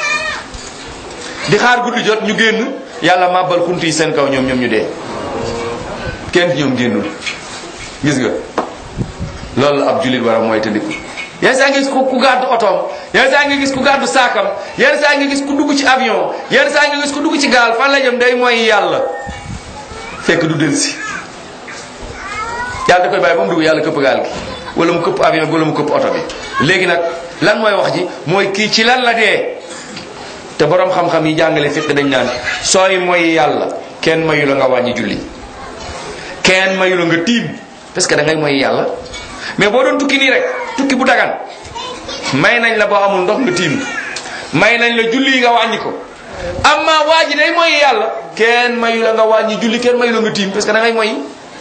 di xaar guddi jot ñu génn yàlla màbbal xunt yi seen kaw ñoom ñoom ñu dee kenn ci ñoom génnul gis nga loolu la ab jullit war a mooy tëddiku yenn saa nga gis ku ku gàddu otoom yenn saa nga gis ku gàddu saakam yenn saa nga gis ku dugg ci avion yenn saa nga gis ku dugg ci gaal fan la jëm day mooy yàlla fekk du delsi yàlla da koy bàyyi ba mu dugg yàlla këpp gaal gi wala mu këpp avion wala mu këpp oto bi léegi nag lan mooy wax ji mooy kii ci lan la dee te borom xam-xam yi jàngale fiq dañ naan sooy mooy yàlla kenn mayu la nga wàññi julli kenn mayu la nga tiim parce que da ngay mooy yàlla mais boo doon tukki nii rek tukki bu dagan may nañ la boo amul ndox nga tiim may nañ la julli yi nga wàññi ko amma waa ji day mooy yàlla kenn mayu la nga wàññi julli kenn mayu la nga tiim parce que da ngay mooy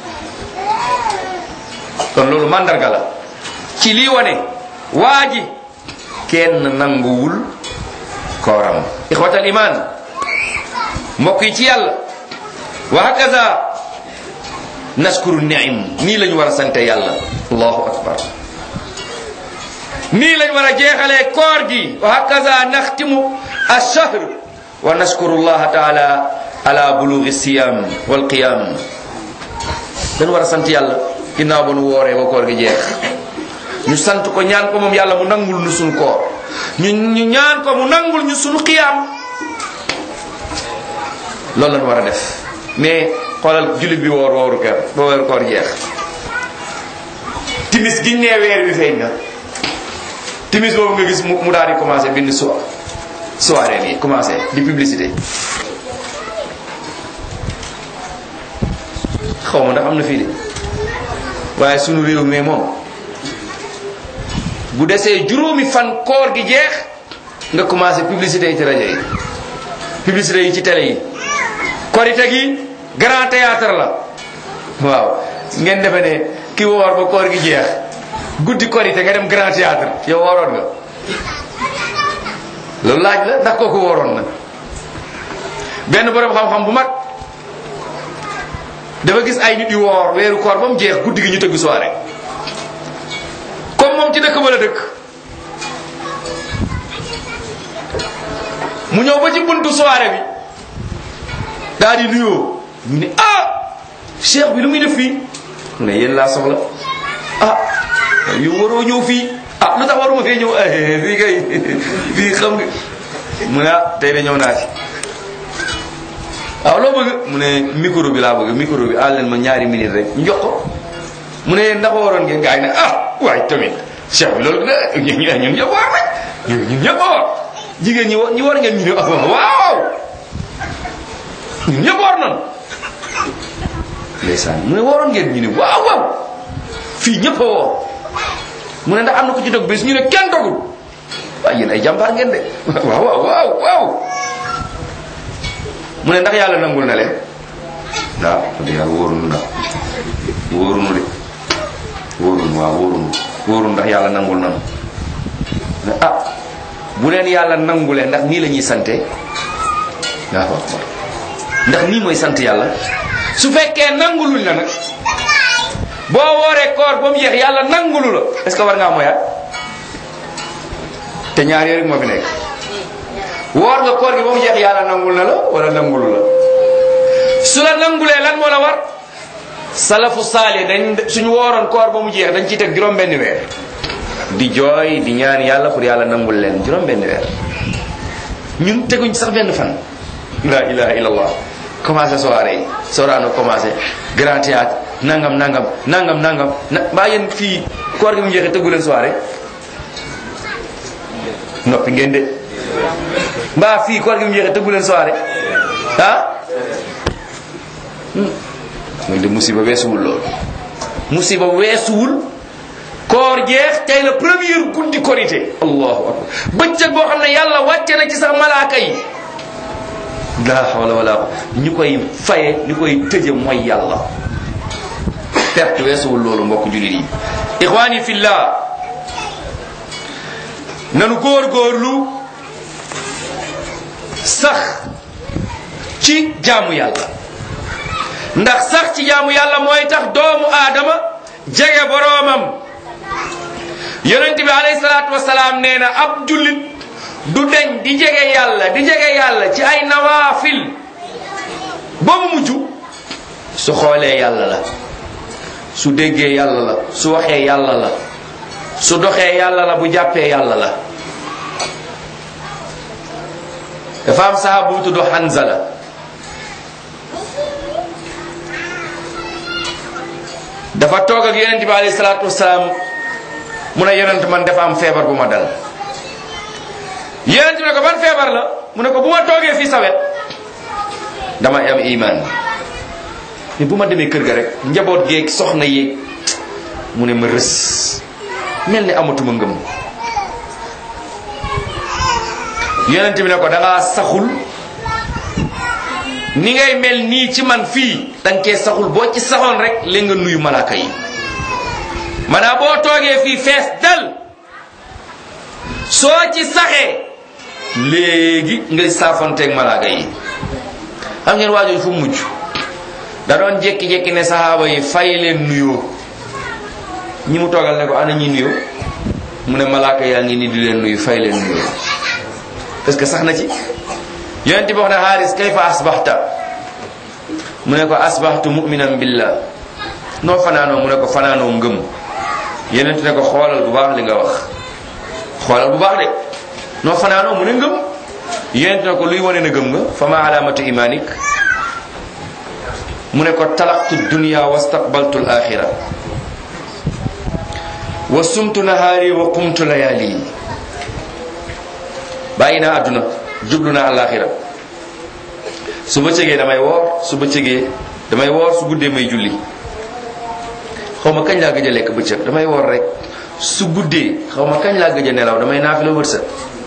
kon loolu mandarga la ci lii wane waa ji kenn nanguwul kooram ixwatal iman mbokk yi ci yàlla wa hakaza naskuru ni'im nii lañu war a sante yàlla allahu akbar nii lañu war a jeexalee koor gi wa hakaza naxtimu ash-shahr wa naskuru allah taala ala bulughi siyam wal qiyam dañu war a sant yàlla ginnaaw ba nu wooree ba koor gi jeex ñu sant ko ñaan ko moom yàlla mu nangul ñu suñu koor ñu ñu ñaan ko mu nangul ñu suñu qiyaam loolu lañu war a def mais xoolal jullit bi woor wooru kër ba weeru koor jeex timis giñ nee weer wi feeñ na timis boobu nga gis mu daal di commencé bind so soirée nii commencé di publicité xaw ma ndax am na fii de waaye sunu réew mi moom bu desee juróomi fan koor gi jeex nga commencé publicité yi ci rajo yi publicité yi ci télé yi korite gi grand théâtre la waaw ngeen defe ne ki woor ba koor gi jeex guddi korite nga dem grand théâtre yow wooroon nga loolu laaj la ndax kooku wooroon na benn borom xam-xam bu mag dafa gis ay nit yu woor weeru koor ba mu jeex guddi gi ñu tëgg soirée comme moom ci dëkk ba la dëkk mu ñëw ba ci buntu soirée bi daal di nuyoo ñu ne ah cheikh bi lu muy def fii mu ne yéen laa soxla ah yu waroo ñëw fii ah lu tax waruma fee ñëw fii kay fii xam nga mu ne ah tey de ñëw naa fi waaw loo bëgg mu ne micro bi laa bëgg micro bi àll leen ma ñaari minute rek ñu jox ko mu ne ndax waroon ngeen gaay ne ah waaye tamit cheikh bi loolu de ñun ñun ñëpp war nañ ñun ñëpp war jigéen ñi ñi war ngeen ñu ne waaw ñun ñëpp war nañ ndeysaan mu ne waroon ngeen ñu ne waaw waaw fii ñëpp a woor mu ne ndax am na ko ci dog bés ñu ne kenn dogul waaye yéen ay jàmbaar ngeen de waaw waaw waaw waaw mu ne ndax yàlla nangul na leen waaw de yàlla wóorunu ndax wóorunu de wóorunu waaw wóorunu wóorunu ndax yàlla nangul nanu ne ah bu leen yàlla nangulee ndax nii la ñuy sante waaw waaw ndax nii mooy sant yàlla su fekkee nanguluñ la nag boo wooree koor ba mu jeex yàlla nangulu la est-ce que war ngaa moyaat te ñaar yooyu rek moo fi nekk woor nga koor gi ba mu jeex yàlla nangul na la wala nangulu la su la nangulee lan moo la war salafu saali dañ suñu wooroon koor ba mu jeex dañ ciy teg juróom benn weer di jooy di ñaan yàlla pour yàlla nangul leen juróom benn weer ñun teguñ sax benn fan la ilaha illallah commencé soirée yi soraano commencé grand théâtre nangam nangam nangam nangam na mbaa yéen fii koor gi mu jeexee tëggu leen soirée noppi ngeen de mbaa fii koor gi mu jeexee tëggu leen soirée ah mooy de musiba weesuwul loolu musiba weesuwul koor jeex tey la première guddi korité allahu akbar bëccëg boo xam ne yàlla wàcce na ci sax malaaka yi la hawla wala ñu koy faye ñu koy tëje mooy yàlla perte weesuwul loolu mbokk jullit yi ixwaani fillah nanu góorgóorlu sax ci jaamu yàlla ndax sax ci jaamu yàlla mooy tax doomu aadama jege boroomam yonent bi alayhi salaatu wasalaam nee na ab jullit du deñ di jege yàlla di jege yàlla ci ay nawaafil ba mu mujj su xoolee yàlla la, su déggee yàlla la, su waxee yàlla la, su doxee yàlla la, bu jàppee yàlla la. dafa am sahaaba bu tudd Hanzala dafa toog ak yonent bi alayhi salaatu wasalaam mu ne yonent man dafa am feebar bu ma dal. yonent bi ne ko ban feebar la mu ne ko bu ma toogee fii sa wet dama am iman, mais bu ma demee kër ga rek njaboot geeg soxna yeeg mu ne ma rës mel ni amatuma ngëm. yonent bi ne ko da ngaa saxul ni ngay mel nii ci man fii danga kee saxul, boo ci saxoon rek léegi nga nuyu malaaka yi. maanaam boo toogee fii fees dal soo ci saxee léegi ngay saafanteeg malaaka yi. xam ngeen waajooju fu mujj da doon jékki-jékki ne saxaaba yi fay leen nuyoo. ñi mu toogal ne ko ana ñi nuyoo mu ne malaaka yaa ngi ni di leen nuyu, fay leen nuyoo. parce que sax na ci. yonent bi wax na Haaris kayfa asbaxta mu ne ko asbaxtu mu'minan billah. noo fanaanoo mu ne ko fanaanoo ngëm. yonent ne ko xoolal bu baax li nga wax, xoolal bu baax de. noo fanaanoo mu ne ngëm. yonent ne ko luy wane na gëm nga, fa ma alaamatu imaanik mu ne ko talaqtu dunya wastaqbaltu al-axira wa sumtu nahaari wa qumtu layaali. bàyyi naa àdduna jublu naa àllaaxira, su bëccëgee damay woor, su bëccëgee damay woor, su guddee may julli. xaw ma kañ laa gëj a lekk bëccëg, damay woor rek. su guddee xaw ma kañ laa gëj a nelaw, damay naafila wërsëg.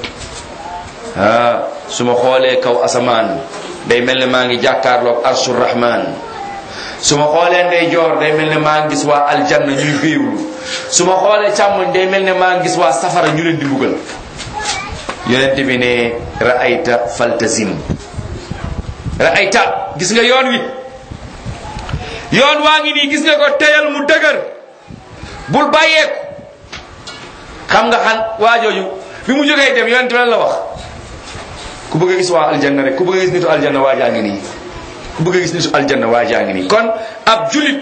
ah su ma xoolee kaw asamaan day mel ne maa ngi jàkkaarloog arshur rahman. su ma xoolee ndeyjoor day mel ne maa ngi gis waa aljanna ñuy béewlu. su ma xoolee càmmoñ day mel ne maa ngi gis waa safara ñu leen di mbugal. yonent bi ne ra'ayta faltazim, ra'ayta gis nga yoon wi, yoon waa ngi nii gis nga ko, teyal mu dëgër, bul bàyyeeku. xam nga xan waajooju bi mu jógee dem yonent bi lan la wax? ku bëgg a gis waa aljanna rek, ku bëgg a gis nitu aljanna waajaa ngi nii, ku bëgg a gis nitu aljanna waajaa ngi nii. kon ab julit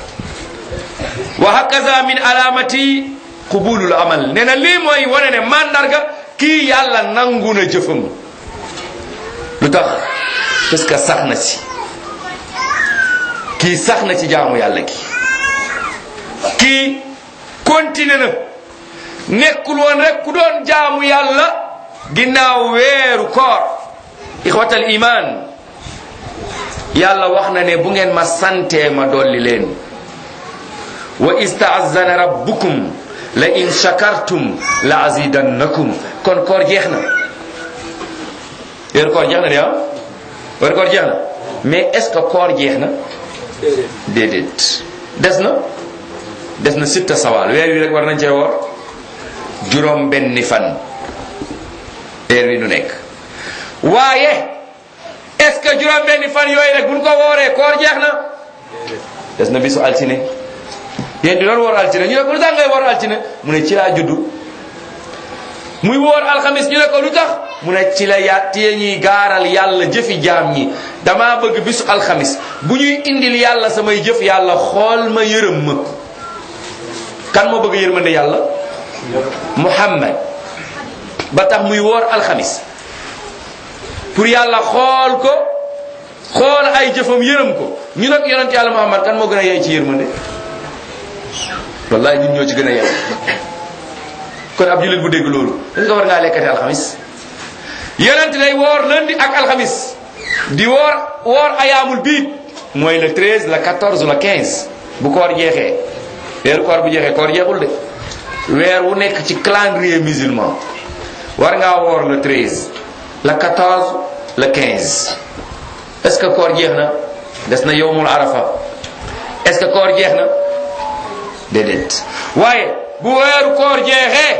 wa hakaza min alamati qubulul amal, nee na lii mooy wane ne mandarga kii yàlla nangu na jëfam. lu tax? parce que sax na ci, kii sax na ci jaamu yàlla gi, kii continué na, nekkul woon rek ku doon jaamu yàlla ginnaaw weeru koor. ixwatal iman, yàlla wax na ne bu ngeen ma santee ma dolli leen. wa istaazana rabbukum la in shakartum la azidannakum. kon koor jeex na, weeru koor jeex na de ah weeru koor jeex na, mais est-ce que koor jeex na? déedéet, des na des na sitta sawaal. weer wi rek war nañ cee woor juróom benni fan, weer wi nu nekk. waaye est-ce que juróom benni fan yooyu rek buñ ko wooree koor jeex na? des na bisu altine. yéen di doon woor altine ñu ne ko lu tax ngay woor altine mu ne ci laa juddu. muy woor alxamis ñu ne ko lu tax mu ne ci la ya tee ñuy gaaral yàlla jëfi jaam ñi. damaa bëgg bisu alxamis bu ñuy indil yàlla samay jëf yàlla xool ma yërëm ma. kan moo bëgg yërmande yàlla? Muhammad. ba tax muy woor alxamis pour yàlla xool ko, xool ay jëfam yërëm ko. ñu nag yonent yàlla Muhammad kan moo gën a yey ci yërmande? wallahi ñun ñoo ci gën a yey. kon ab jullit bu dégg loolu est-ce que war ngaa lekkati alxamis? yonent lay woor lundi ak alxamis, di woor woor ayaamul biid mooy le treize le quatorze le quinze. bu koor jeexee, weeru koor bu jeexee, koor jeexul de. weer wu nekk ci calendrier musulman war ngaa woor le treize le quatorze le quinze. est-ce que koor jeex na? des na yowmul arafa. est-ce que koor jeex na? déedéet. waaye bu weeru koor jeexee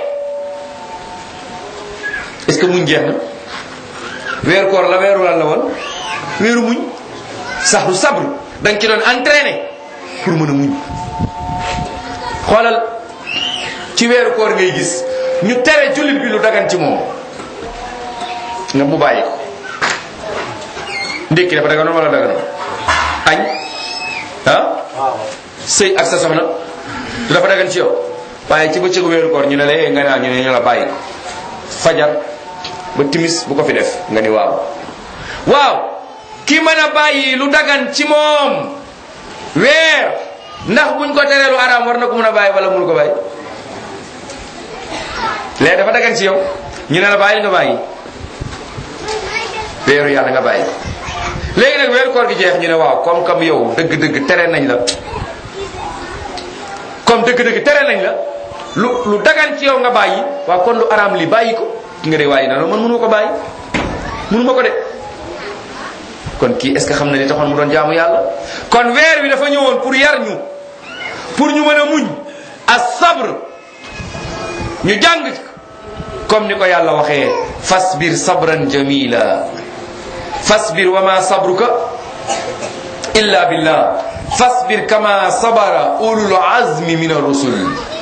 est-ce que muñ jeex na? weeru koor la weeru lan la woon? weeru muñ. saxru sabr dañ ci doon entraîné pour mën a muñ. xoolal ci weeru koor ngay gis ñu tere jullit bi lu dagan ci moom nga mu bàyyi ko ndékki dafa dagan wala dagan añ ah sëy ak sa soxna du dafa dagan ci yow waaye ci bëccëgu weeru koor ñu ne la eh nga naa ñu ne ñu la bàyyi ko fajar ba timis bu ko fi def nga ni waaw waaw ki mën a bàyyi lu dagan ci moom weer ndax buñ ko teree lu araam war na ko mën a bàyyi wala mënu ko bàyyi léegi dafa dagan ci yow ñu ne la bàyyi nga bàyyi weeru yàlla nga bàyyi léegi nag weeru koor gi jeex ñu ne waaw comme comme yow dëgg-dëgg tere nañ la comme dëgg-dëgg tere nañ la lu lu dagan ci yow nga bàyyi waaw kon lu araam li bàyyi ko nga de waaye na man mënu ko bàyyi mënu ma ko de kon kii est ce que xam na ni taxoon mu doon jaamu yàlla kon weer wi dafa ñëwoon pour yar ñu pour ñu mën a muñ as-sabr ñu jàng comme ni ko yàlla waxee fasbir sabran jamila fasbir wa ma sabruka illa billah fasbir kama sabara ulul azmi min ar-rusul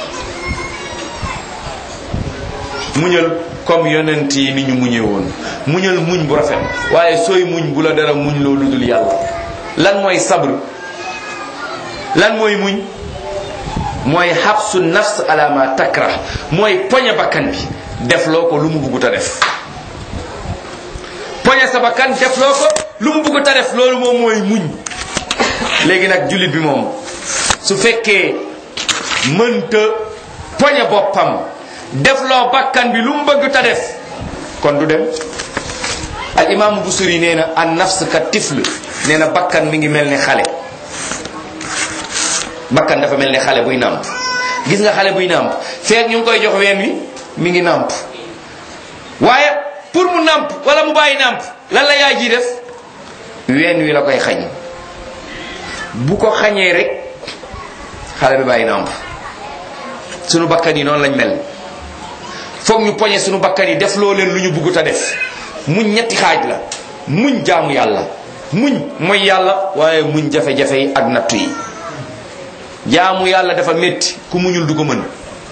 muñal comme yonent yi ni ñu muñee woon muñal muñ bu rafet waaye sooy muñ bu la dara muñ loo lu dul yàlla lan mooy sabr lan mooy muñ mooy xabsu nafs ala ma takrah mooy poñe bakkan bi def loo ko lu mu bugg ta def poñe sa bakkan def loo ko lu mu bugg ta def loolu moom mooy muñ léegi nag jullit bi moom su fekkee mënta poñe boppam def loo bakkan bi lu mu bëgg ta def kon du dem al imaamu Busiri nee na an nafs ka tifl nee na bakkan mi ngi mel ne xale bakkan dafa mel ne xale buy nàmp gis nga xale buy nàmp feek ñu ngi koy jox ween wi mi ngi nàmp waaye pour mu nàmp wala mu bàyyi nàmp lan la yaay ji def ween wi la koy xañ bu ko xañee rek xale bi bàyyi nàmp sunu bakkan yi noonu lañ mel foog ñu poñe sunu bakkan yi def loo leen lu ñu bugg a def muñ ñetti xaaj la muñ jaamu yàlla muñ mooy yàlla waaye muñ jafe-jafe yi ak nattu yi jaamu yàlla dafa métti ku muñul du ko mën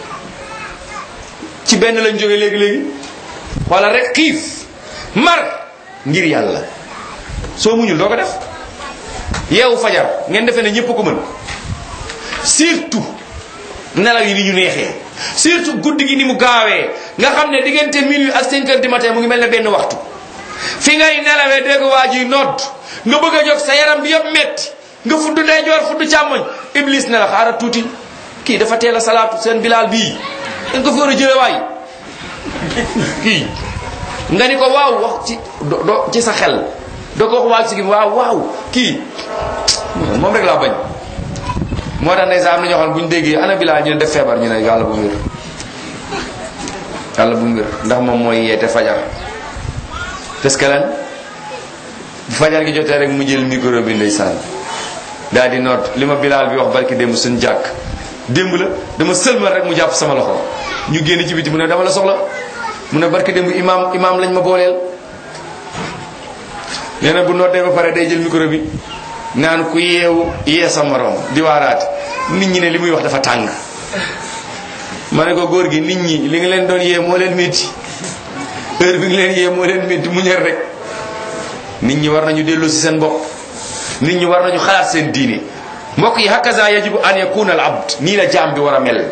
ci benn lañ jóge léegi-léegi wala rek xiif mar ngir yàlla soo muñul doo ko def yeewu fajar ngeen defee ne ñépp ko mën surtout nelaw yi ni ñu neexee surtout guddi gi ni mu gaawee nga xam ne diggante minuit ak cinq heures du matin mu ngi mel ne benn waxtu fi ngay nelawee dégg waa ji nodd nga bëgg a jóg sa yaram bi yëpp metti nga fudd ndeyjoor fudd càmmoñ iblis ne la xaaral tuuti kii dafa teel a salaatu seen bilaal bii dañ ko fi war a jële waay kii nga ni ko waaw wax ci do do ci sa xel doo ko wax waal si gi waaw waaw kii moom rek laa bañ moo tax ndeysaan am na ñoo xam ne bu ñu déggee ana bilaal ñu ne def feebar ñu ne yàlla bu mu wér yàlla bu mu wér ndax moom mooy yeete fajar parce que lan bu fajar gi jotee rek mu jël micro bi ndeysaan daal di noot li ma bilaal bi wax barki démb suñ jàkk démb la dama sëlmal rek mu jàpp sama loxo ñu génn ci biti mu ne dama la soxla mu ne barki démb imaam imaam lañ ma booleel nee na bu nootee ba pare day jël micro bi naan ku yeewu yee sa morom di waaraate nit ñi ne li muy wax dafa tàng ma ne ko góor gi nit ñi li nga leen doon yee moo leen métti heure bi nga leen yee moo leen métti mu ñër rek nit ñi war nañu delloo si seen bopp nit ñi war nañu xalaat seen diine mbokk yi hakaza yajibu an yakuna al abd nii la jaam bi war a mel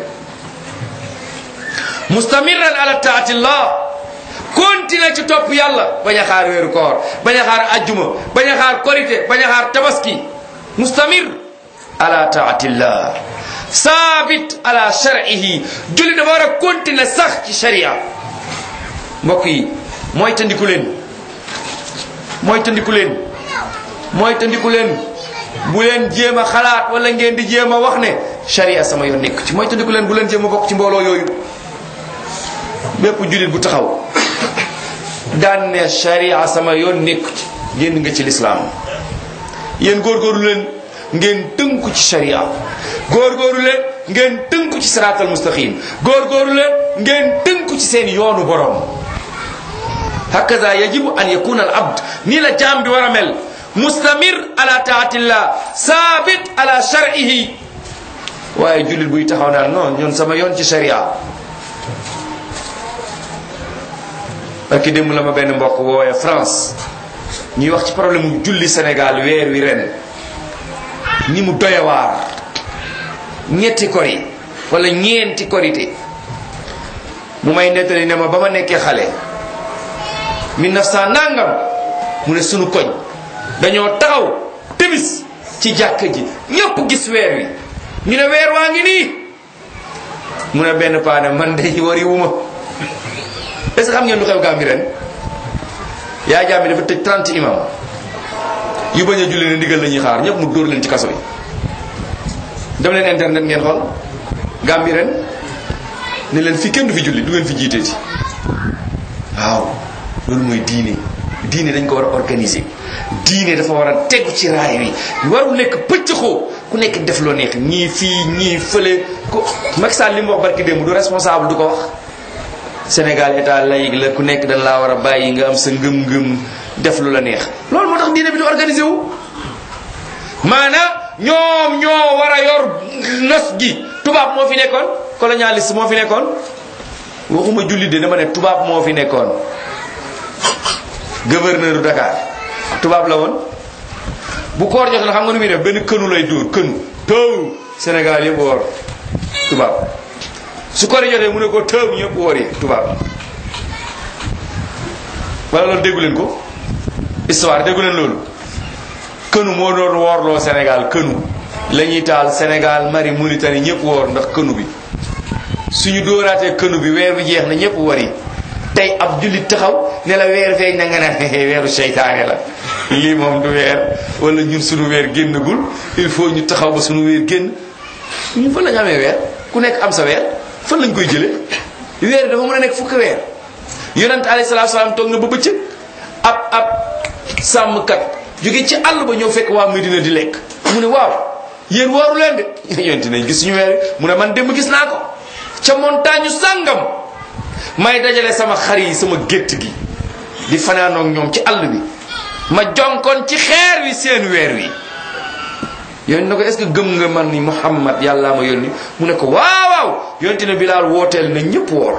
mustamirran ala taatillah continue ci topp yàlla bañ a xaar weeru koor bañ a xaar ajjuma bañ a xaar korité bañ a xaar tabaski mustamir ala taatillah saabit ala shar'ihi julli dafa war a continuer sax ci sharia mbokk yi mooy tandiku leen mooy tandiku leen mooy tandiku leen bu leen jéem a xalaat wala ngeen di jéem a wax ne sharia sama yoon nekk ci mooy tandiku leen bu leen jéem a bokk ci mbooloo yooyu bépp jullit bu taxaw daan ne sharia sama yoon nekk ci génn nga ci lislaam yéen góorgóorlu leen ngeen tënku ci sharia góorgóorlu leen ngeen tënku ci siraatal mustaqim góorgóorlu leen ngeen tënku ci seen yoonu borom hakaza yajibu an yakuna al abd nii la jaam bi war a mel mustamir ala taatillah saabit ala shar'ihi waaye jullit buy taxaw naan non ñun sama yoon ci sharia. ak ki démb la ma benn mbokk woowee France ñuy wax ci problème mu julli Sénégal weer wi ren ni mu doyewaar ñetti kori wala ñeenti korité mu may nettali ne ma ba ma nekkee xale mille neuf cent nangam mu ne sunu koñ dañoo taxaw timis ci jàkka ji ñëpp gis weer wi ñu ne weer waa ngi nii mu ne benn paane man de wari wu ma est-ce que xam ngeen lu xew Gambie ren yaa Jammeh dafa tëj trente imam yu bañ a julli ne ndigal la ñuy xaar ñëpp mu dóor leen ci kaso yi. dem leen internet ngeen xool Gambie ren ne leen fi kenn du fi julli du ngeen fi jiitee ci waaw loolu mooy diine diine dañ ko war a organiser diine dafa war a tegu ci raay wi warul nekk pëccëxoo ku nekk def loo neex ñii fii ñii fële ko Macky Sall li mu wax barki démb du responsable du ko wax Sénégal état laïque la ku nekk dañ laa war a bàyyi nga am sa ngëm-ngëm def lu la neex loolu moo tax diine bi du organisé wu maanaam ñoom ñoo war a yor nos gi tubaab moo fi nekkoon colonialiste moo fi nekkoon waxuma jullit de dama ne tubaab moo fi nekkoon gouverneur du Dakar tubaab la woon bu koor jot na xam nga nu muy def benn kënu lay dóor kënu taw Sénégal yëpp woor tubaab su koor jotee mu ne ko taw ñëpp woor yi tubaab wala loolu déggu leen ko histoire déggu leen loolu kënu moo doon woorloo Sénégal kënu la ñuy taal Sénégal Mali Mauritanie ñëpp woor ndax kënu bi suñu dóoraatee kënu bi weer bi jeex na ñëpp wari tey ab jullit taxaw ne la weer feeñ na nga naan weeru seytaane la lii moom du weer wala ñun suñu weer génnagul il faut ñu taxaw ba suñu weer génn ñun fan lañu amee weer ku nekk am sa weer fan lañ koy jëlee weer dafa mën a nekk fukki weer yonent alayhi salaatu salaam toog na ba bëccëg ab ab sàmmkat jóge ci àll ba ñëw fekk waa Medina di lekk mu ne waaw yéen wooru leen de yonent nañ gis suñu weer mu ne man démb gis naa ko ca montagne sàngam may dajale sama xar yi sama gétt gi di fanaanoog ñoom ci àll bi ma jonkoon ci xeer wi seen weer wi yonent na ko est-ce que gëm nga man ni Muhammad yàllaa ma yónni mu ne ko waaw waaw yonent ne Bilaal wooteel na ñëpp woor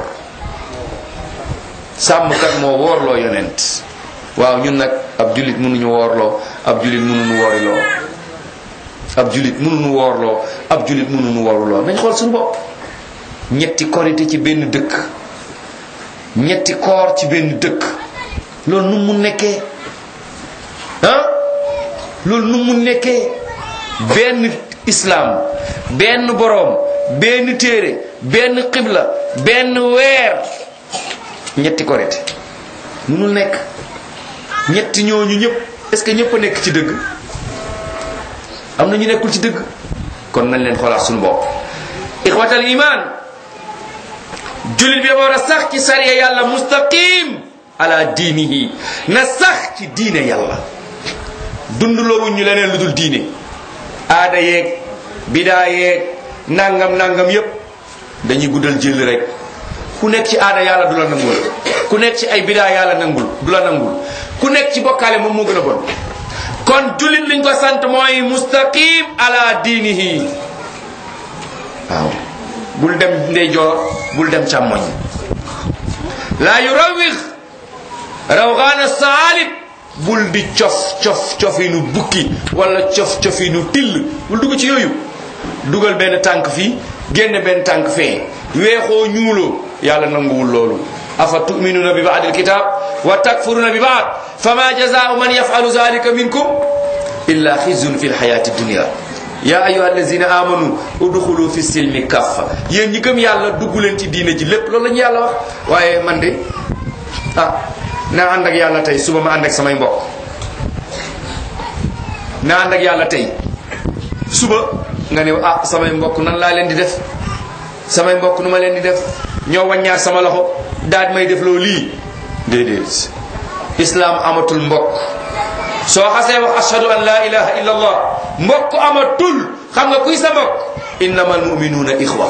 sàmmkat moo woorloo yonent waaw ñun nag ab jullit mënuñu woorloo ab jullit mënuñu woriloo ab jullit mënuñu woorloo ab jullit mënuñu woruloo nañ xool suñu bopp ñetti korité ci benn dëkk ñetti koor ci benn dëkk loolu nu mu nekkee ah loolu nu mu nekkee benn islam benn boroom benn téere benn xibla benn weer ñetti korité munul nekk ñetti ñooñu ñëpp est-ce que ñëpp a nekk ci dëgg am na ñu nekkul ci dëgg kon nañ leen xoolaat suñu bopp ixwatal iman jullit bi dafa war a sax ci sariya yàlla mustaqim ala diinihi na sax ci diine yàlla dundloowuñ ñu leneen lu dul diine aada yeeg bidaa yeeg nangam nangam yépp dañuy guddal jël rek ku nekk ci aada yàlla du la nangul ku nekk ci ay bidaa yàlla nangul du la nangul ku nekk ci bokkaale moom moo gën a bon kon jullit liñ ko sant mooy mustaqim ala diinihi waaw bul dem ndeyjoor bul dem càmmoñ la yurawix rawxaana saalib bul di cof cof cofinu bukki wala cof cofinu till bul dugg ci yooyu dugal benn tànk fii génne benn tànk fee weexoo ñuuloo yàlla nanguwul loolu afa tu'minuna bi ba'd alkitab wa takfuruna bi ba'd fama jazaa'u man yaf'alu dhalika minkum illa khizyun fi alhayati dunya ya ayyuha allazina amanu udkhulu fi silmi kaffa yéen ñi gëm yàlla dugg leen ci diine ji lépp loolu la ñu yàlla wax waaye man de ah naa ànd ak yàlla tey suba ma ànd ak samay mbokk naa ànd ak yàlla tey suba nga ne ah samay mbokk nan laa leen di def samay mbokk nu ma leen di def ñoo waññaar sama loxo daal may def loo lii déedéet islam amatul mbokk soo xasee wax ashhadu an la ilaha illa allah mbokk amatul xam nga kuy sa mbokk innamal mu'minuna ixwa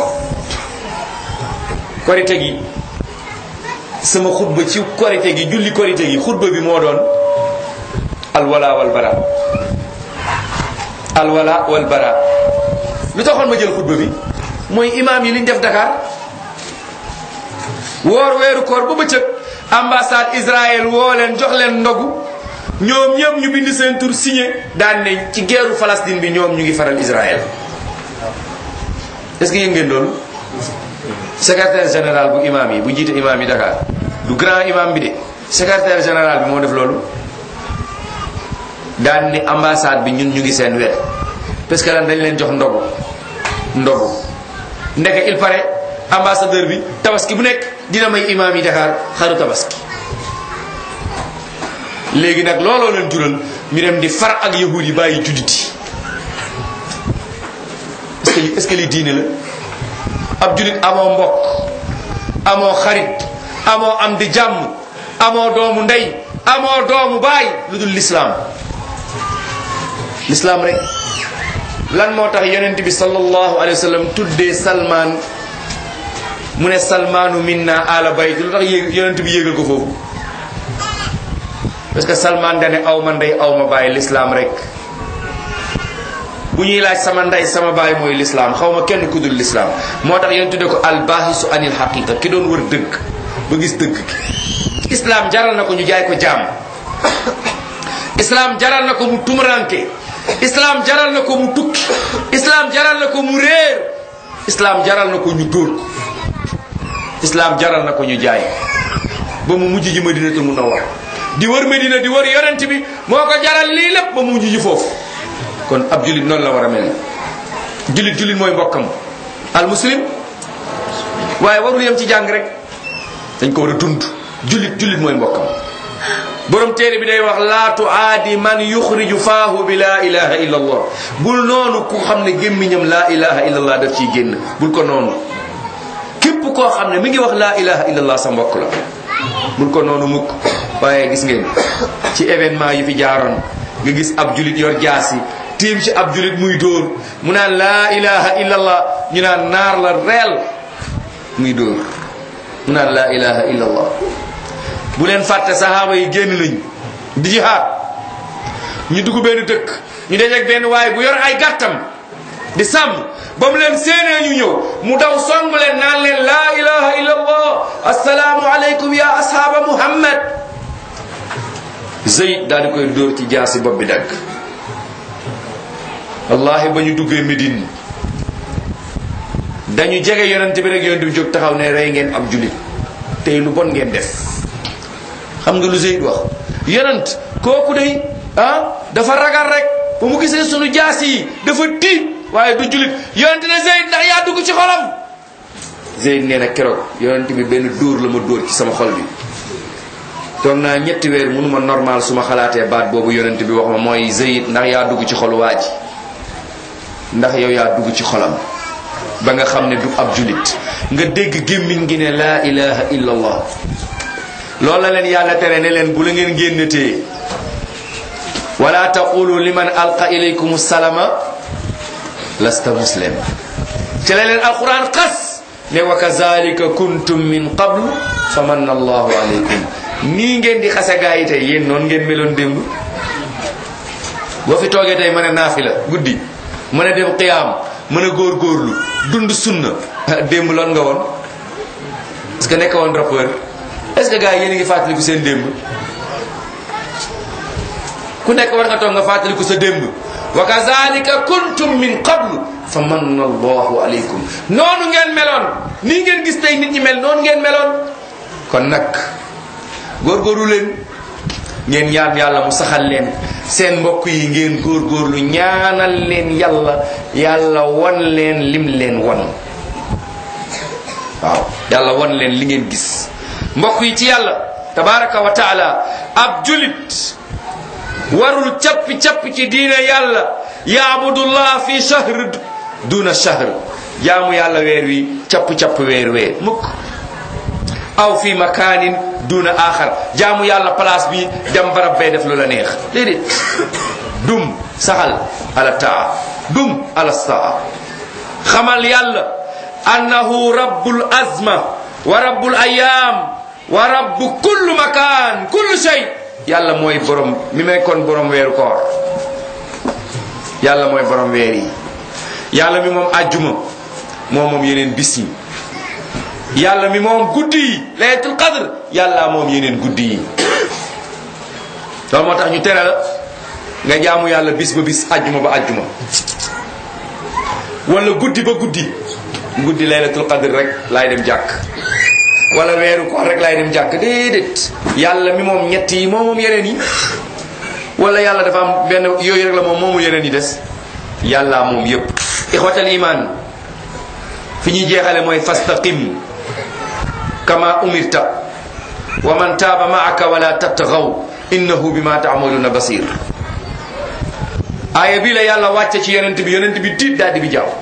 korite gi sama xutba ci korite gi julli korite gi xutba bi moo doon alwala wal bara alwala wal bara lu taxoon ma jël xutba bi mooy imam yi liñ def Dakar woor weeru koor ba bëccëg ambassade Israël woo leen jox leen ndogu ñoom ñëpp ñu bind seen tur signé daan ne ci guerru Palestine bi ñoom ñu ngi faral Israël. est-ce que yëg ngeen loolu secrétaire général bu imam yi bu jiite imam yi Dakar du grand imam bi de secrétaire général bi moo def loolu daan ni ambassade bi ñun ñu ngi seen wet parce que lan dañ leen jox ndogu ndogu ndeke il paraît ambassadeur bi tabaski bu nekk dina may imam yi Dakar xaru tabaski. léegi nag looloo leen jural ñu dem di far ak yahud yi bàyyi judditi est-ce que est-ce que li diine la ab jullit amoo mbokk amoo xarit amoo am di jàmm amoo doomu ndey amoo doomu baay lu dul l'islam l'islam rek. lan moo tax yonent bi sallallahu alayhi wa sallam tuddee Salman mu ne Salmanu minna ala bayt lu tax yonent bi yéegal ko foofu parce que Salman dane aw ma ndey aw ma baay l'islam rek. bu ñuy laaj sama ndey sama baay mooy l'islam xaw ma kenn ku dul l'islam moo tax yéen tudde ko albahisu anil haqiqa ki doon wër dëgg ba gis dëgg gi. islam jaral na ko ñu jaay ko jaam islam jaral na ko mu tumuranke islam jaral na ko mu tukki islam jaral na ko mu réer islam jaral na ko ñu dóor ko islam jaral na ko ñu jaay ba mu mujj ji Madinatul Munawwara di wër Medina di wër yonent bi moo ko jaral lii lépp ba mu mujj ji foofu. kon ab jullit noonu la war a mel jullit jullit mooy mbokkam al muslim waaye warul yem ci jàng rek dañ ko war a dund jullit jullit mooy mbokkam. borom téere bi day wax laa tuaadi man yuxriju faahu bi laa ilaha illa allah bul noonu ku xam ne gémmiñam laa ilaha illa allah daf ciy génn bul ko noonu képp koo xam ne mi ngi wax laa ilaha illa allah sa mbokk la bul ko noonu mukk. waaye gis ngeen ci événement yi fi jaaroon nga gis ab julit yor jaasi tiim ci ab julit muy dóor mu naan laa ilaha illa allah ñu naan naar la reel muy dóor mu naan laa ilaha illa allah. bu leen fàtte sahaaba yi génn nañ di jihaad ñu dugg benn dëkk ñu dajeek benn waaye bu yor ay gàttam di sàmm ba mu leen séenee ñu ñëw mu daw song leen naan leen laa ilaha illa allah assalaamu aleykum ya ashaaba muhammad. Zayd daal di koy dóor ci jaasi bopp bi dagg. wallahi ba ñu duggee Médine dañu jege yonent bi rek yonent bi jóg taxaw ne rey ngeen ab julit tey lu bon ngeen def. xam nga lu Zayd wax yonent kooku day ah dafa ragal rek ba mu gisee sunu jaasi yi dafa tiit waaye du julit yonent ne Zayd ndax yaa dugg ci xolam. Zayd nee na keroog yonent bi benn dóor la ma dóor ci sama xol bi toog naa ñetti weer mënuma normal su ma xalaatee baat boobu yonent bi wax ma mooy Zayd ndax yaa dugg ci xolu waa ji ndax yow yaa dugg ci xolam ba nga xam ne du ab julit nga dégg gémmiñ gi ne laa ilaha illa allah. loolu la leen yàlla tere ne leen bu la ngeen génnatee wala taqulu liman alqa ilaykum salama lasta muslim ci la leen alquran xas ne wa kazalika kuntum min qablu fa manna allahu alaykum nii ngeen di xase gaa yi tey yéen noonu ngeen meloon démb. boo fi toogee tey mën a naafila guddi mën a dem qiyaam mën a góorgóorlu dund sunna démb loon nga woon est-ce que nekk woon rappeur est-ce que gars yi yéen a ngi fàttaliku seen démb ku nekk war nga toog nga fàttaliku sa démb wa kazalika kuntum min qablu fa manna allahu alaykum noonu ngeen meloon nii ngeen gis tey nit ñi mel noonu ngeen meloon. kon nag góorgóorlu leen ngeen ñaan yàlla mu saxal leen seen mbokk yi ngeen góorgóorlu ñaanal leen yàlla yàlla won leen lim leen won waaw yàlla won leen li ngeen gis. mbokk yi ci yàlla tabaraka wa taala ab julit warul cappi cappi ci diine yàlla yaabudullah fi shahr duna shahr jaamu yàlla weer wi capp capp weer weer mukk aw fi makaanin duna axar jaamu yàlla place bi dem barab bay def lu la neex déedéet dum saxal ala taa dum ala saa xamal yàlla annahu rabbul azma wa rabbul ayam wa rabbu kullu makaan kullu shay yàlla mooy borom mi may kon borom weeru koor yàlla mooy borom weer yi yàlla mi moom àjjuma moom moom yeneen bis yi yàlla mi moom guddi yi laylatul qadr yàlla moom yeneen guddi yi loolu moo tax ñu tere la nga jaamu yàlla bis ba bis àjjuma ba àjjuma wala guddi ba guddi guddi laylatul qadr rek laay dem jàkk wala weeru koor rek laay dem jàkk déedéet yàlla mi moom ñett yi moom moom yeneen yi wala yàlla dafa am benn yooyu rek la moom moomul yeneen yi des yàlla moom yépp ixwatal iman fi ñuy jeexale mooy fastaqim kama umirta wa man taaba maaka wala tattagaw innahu bima ta'maluna basir aaya bi la yàlla wàcce ci yonent bi yonent bi tiit daal di bi jaaw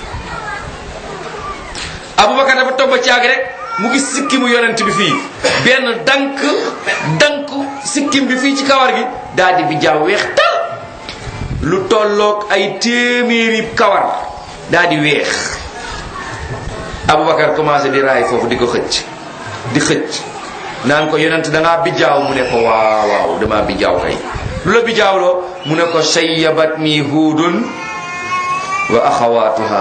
Abubakar dafa toog ba caag rek mu gis sikkimu yonent bi fii benn dank dank sikkim bi fii ci kawar gi daal di bi jaaw weex tal lu tolloog ay téeméeri kawar daal di weex Abubakar commencé di raay foofu di ko xëcc di xëcc naan ko yonent dangaa bijjaaw mu ne ko waaw waaw damaa bijjaaw kay lu la bijjaawloo mu ne ko shayyabat mi huudun wa axawaatuha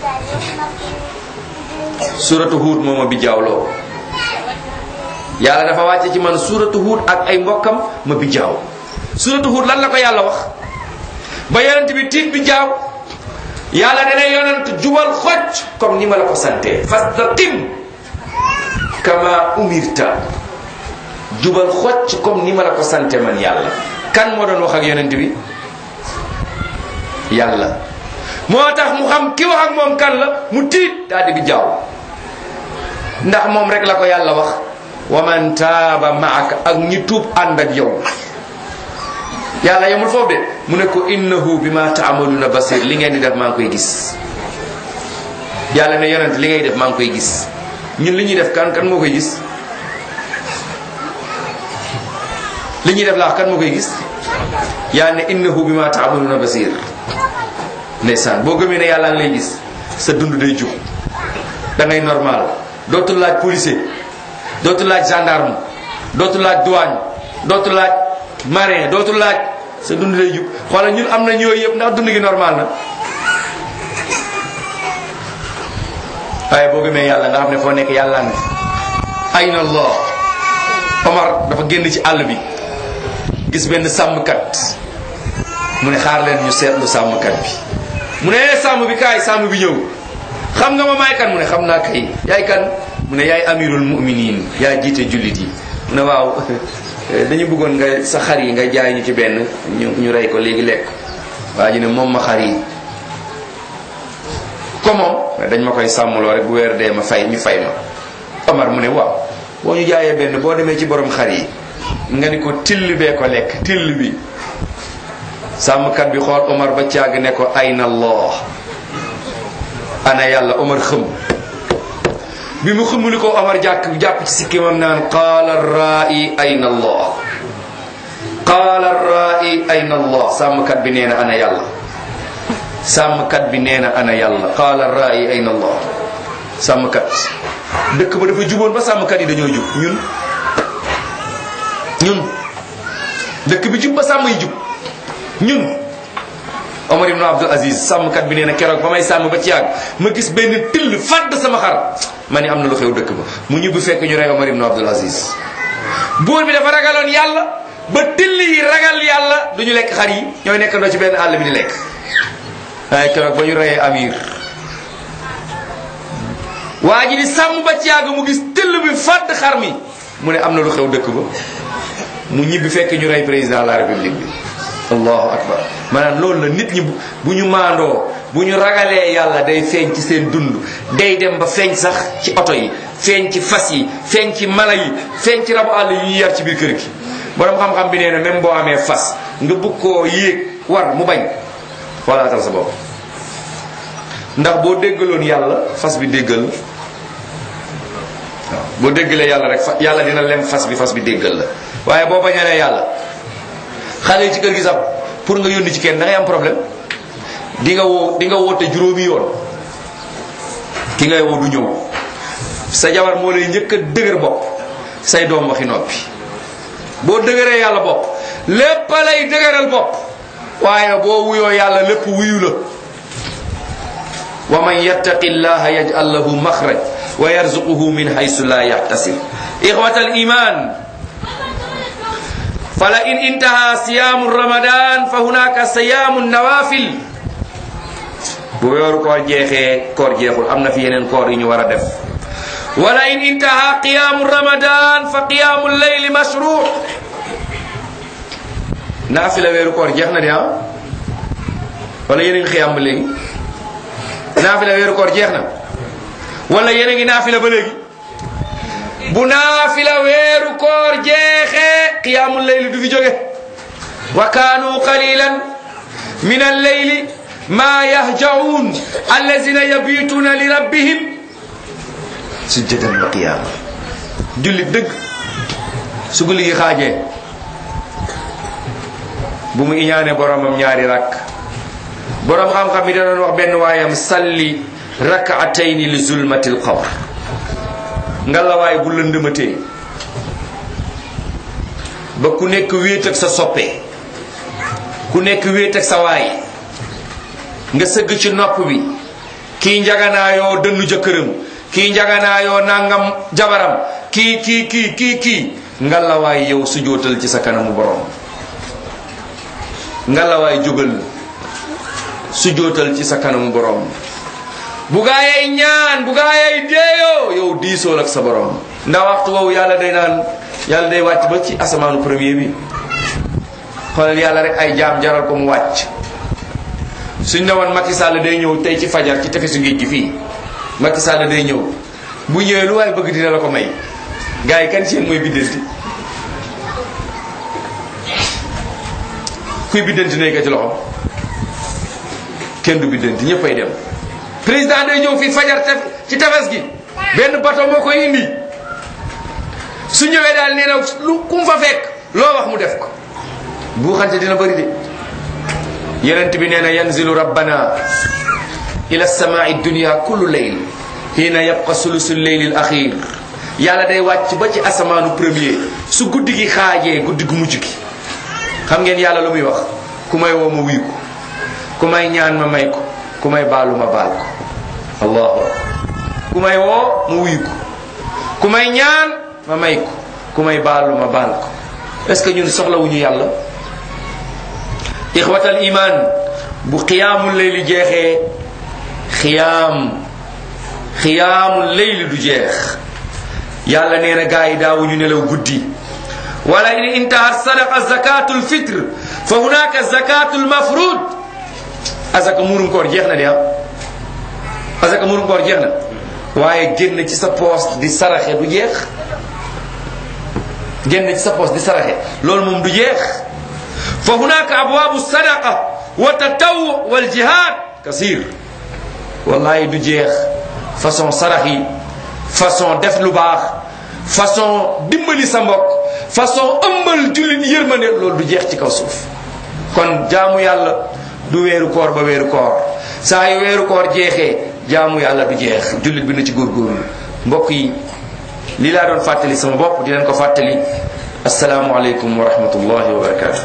suratu huud mooma bijjaawloo yàlla dafa wàcce ci man suratu huud ak ay mbokkam ma bijjaaw suratu huud lan la ko yàlla wax ba yonent bi tiit bijjaaw yàlla dana yonent jubal xocc comme ni ma la ko sante fastaqim kama umirta jubal xocc comme ni ma la ko sante man yàlla kan moo doon wax ak yonent bi yàlla moo tax mu xam ki wax ak moom kan la mu tiit daal di bi jaaw ndax moom rek la ko yàlla wax wa man taaba maaka ak ñi tuub ànd ak yow yàlla yemul foofu de mu ne ko innahu bima ta'maluna basir li ngeen di def maa ngi koy gis yàlla ne yonent li ngay def maa ngi koy gis ñun li ñuy def kan kan moo koy gis li ñuy def laa kan moo koy gis yàlla ne innahu bima ta'maluna basir ndeysaan boo gëmee ne yàlla ngi lay gis sa dund day jub da ngay normal dootul laaj policier dootul laaj gendarme dootul laaj douane dootul laaj marin dootul laaj sa dund day jub xoolal ñun am nañ yooyu yëpp ndax dund gi normal na waaye boo gëmee yàlla nga xam ne foo nekk yàlla nga ayna allah Omar dafa génn ci àll bi gis benn sàmmkat mu ne xaar leen ñu seetlu sàmmkat bi mu ne sàmm bi kaay sàmm bi ñëw xam nga ma maay kan mu ne xam naa kay yaay kan mu ne yaay amirul mu'minin yaa jiite jullit yi mu ne waaw dañu bëggoon nga sa xar yi nga jaay ñu ci benn ñu ñu rey ko léegi lekk waa ji ne moom ma xar yi ko moom dañ ma koy sàmmloo rek bu weer dee ma fay ñu fay ma Omar mu ne waaw boo ñu jaayee benn boo demee ci borom xar yi nga ni ko till bee ko lekk till bi sàmmkat bi xool Omar ba caag ne ko ayna allah ana yàlla Omar xëm bi mu xëmuli ko Omar jàkk jàpp ci sikkimam naan qaala ra'i ayna allah qaala ra'i ayna allah sàmmkat bi nee na ana yàlla sàmmkat bi nee na ana yàlla qaala ra'i ayna allah sàmmkat dëkk ba dafa juboon ba sàmmkat yi dañoo jub ñun ñun dëkk bi jub ba sàmm yi jub ñun Omar ibn Abdul Aziz sàmmkat bi nee na keroog ba may sàmm ba ci yàgg ma gis benn till fàdd sama xar ma ni am na lu xew dëkk ba mu ñibbi fekk ñu rey Omar ibn Abdul Aziz buur bi dafa ragaloon yàlla ba till yi ragal yàlla du ñu lekk xar yi ñooy nekkandoo ci benn àll bi di lekk waaye keroog ba ñu reyee amir waa ji di sàmm ba ci yàgg mu gis till bi fàdd xar mi mu ne am na lu xew dëkk ba mu ñibbi fekk ñu rey président de la république bi allahu akbar maanaam loolu la nit ñi bu ñu maandoo bu ñu ragalee yàlla day feeñ ci seen dund day dem ba feeñ sax ci oto yi feeñ ci fas yi feeñ ci mala yi feeñ ci rabu àll yi ñu yar ci biir kër gi borom xam-xam bi nee na même boo amee fas nga bëgg koo yéeg war mu bañ xoolaatal sa bopp ndax boo déggaloon yàlla fas bi déggal waaw boo déggalee yàlla rek fa yàlla dina lem fas bi fas bi déggal la waaye boo bañalee yàlla xale yi ci kër gi sax pour nga yónni ci kenn da ngay am problème di nga woo di nga woote juróomi yoon ki ngay woo du ñëw sa jabar moo lay njëkk a dëgër bopp say doom waxi noppi boo dëgëree yàlla bopp lépp lay dëgëral bopp waaye boo wuyoo yàlla lépp wuyu la wa man yattaqi llaha yaj'al lahu makhraj wa yarzuquhu min haythu la yahtasib. Ikhwatal iman, fala in intaha siyamu ramadan fa hunaka siyamu nawafil. bu weeru koor jeexee koor jeexul am na fi yeneen koor yi ñu war a def. wala in intaha qiyamu ramadan fa qiyamu layli mashru'. naafila weeru koor jeex na de ah wala yeneen xiyam ba léegi naafila weeru koor jeex na wala yeneen ngi naafila ba léegi. bu naafila weeru koor jeexee qiyaamul layli du fi jóge. wa kaanu qalilan min al-layli ma yahja'un allazina yabituna li rabbihim sujjadan wa qiyaama. julli dëgg su guddi gi xaajee bu mu iñaane boromam ñaari rakk. borom xam-xam yi da doon wax benn waayam salli rak'atayni li zulmatil qamar. ngalawaay bu lëndëmatee ba ku nekk wéet ak sa soppe, ku nekk wéet ak sa waay, nga sëgg ci nopp bi, kii njaganaayoo dënnu jëkkëram, kii njaganaayoo nangam jabaram, kii kii kii kii kii ngalawaay yow sujootal ci sa kanamu borom. ngalawaay jógal sujootal ci sa kanamu borom. bu gaayay ñaan bu gaayay deeyoo yow diisool ak sa borom. ndax waxtu woowu yàlla day naan yàlla day wàcc ba ci asamaanu premier bi. xoolal yàlla rek ay jaam jaral ko mu wàcc. suñ ne woon Macky Sall day ñëw tey ci fajar ci tefesu géej gi fii, Macky Sall day ñëw, bu ñëwee lu waaye bëgg dina la ko may. gars yi kan ci yéen mooy biddanti? kuy biddanti nay ko ci loxo. kenn du biddanti, ñëppay dem. président day ñëw fii fajar tef ci tefes gi, benn bateau moo koy indi. su ñëwee daal nee na lu ku mu fa fekk loo wax mu def ko. bu xante dina bëri de. yonent bi nee na yanzilu rabbana ila samaa'i dunya kullu layl hiina yabqa sulusul laylil axiir. yàlla day wàcc ba ci asamaanu premier su guddi gi xaajee, guddi gu mujj gi. xam ngeen yàlla lu muy wax? ku may woo ma wuyu ko, ku may ñaan ma may ko, ku may baalu ma baal ko. allahu akbar. ku may woo ma wuyu ko, ku may ñaan ma may ko, ku may baalu ma baal ko. est-ce que ñun soxlawuñu yàlla? ixwatal iman, bu xiyaamul layli jeexee xiyaam xiyaamul layli du jeex. yàlla nee na gaa yi daawuñu nelaw guddi. wala in intahat sadaqa zakatul fitr fa hunaka zakatul mafrud. asaka murum koor jeex na de ah asaka murum koor jeex na, waaye génn ci sa poos di saraxe du jeex. génn ci sa poos di saraxe loolu moom du jeex. fa hunaka abwaabu sadaqa wa tatawu wal jihad kasir. wallahi du jeex. façon sarax yi, façon def lu baax, façon dimbali sa mbokk, façon ëmbal jullit yërmande, loolu du jeex ci kaw suuf. kon jaamu yàlla du weeru koor ba weeru koor. saa yu weeru koor jeexee jaamu yàlla du jeex. jullit bi na ci góorgóorlu. mbokk yi lii laa doon fàttali sama bopp di leen ko fàttali. asalaamu aleykum wa rahmatullahi wa barakatuh.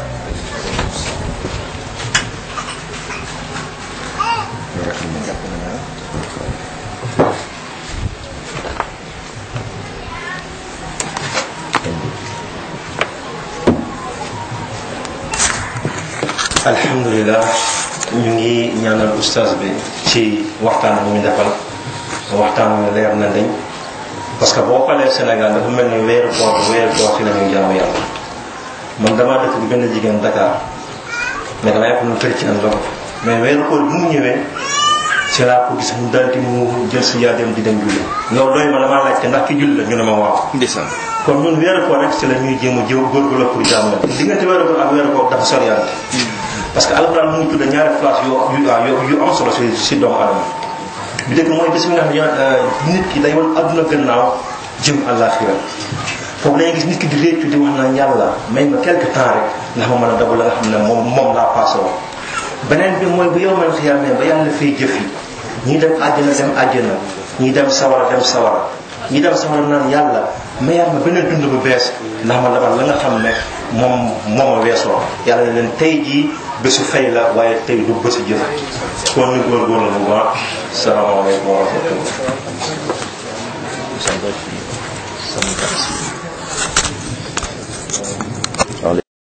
alhamdulilah, ñu ngi ñaanal oustaz bi ci waxtaan bu ñu defal. waxtaan wi leer na dañ, parce que boo xoolee Sénégal dafa mel ni weeru koor weeru koor ci la ñuy jaamu yàlla. man damaa dëkk bi benn jigéen Dakar, mais damay yàpp nu chrétien la ko, mais weeru koor bu mu ñëwee ci laa ko gis mu daal di mu jël si yaa dem di dem julli. loolu doy ma damaa laajte ndax ki julli la ñu ne ma waaw. ndeysaan. kon ñun weeru koor rek ci la ñuy jéem a jëw góorgóorlu pour jaamu yàlla. diggante weeru koor ak weeru koor dafa soriante. parce que alxuraan mu ngi tudd ñaari place yu yu yu am solo si si doomu adama. bi dëkk mooy bés mi nga xam ne nit ki day wan adduna gannaaw jëm àllaaxira. foofu lañuy gis nit ki di réccu di wax naan yàlla may ma quelque temps rek ndax ma mën a dabu la nga xam ne moom moom laa passé woon. beneen bi mooy bu yow man xiyaam ne ba yàlla fay jëf yi ñii dem àjjana dem àjjana ñii dem sawara dem sawara ñi dem safara naan yàlla mayaat ma beneen dund bu bees ndax ma dabal la nga xam ne moom moom a weesoo yàlla ne leen tey jii bésu fay la waaye tey du bésu jëf kon ñu góorgóorlu bu baax salaamaaleykum wa rahmatullah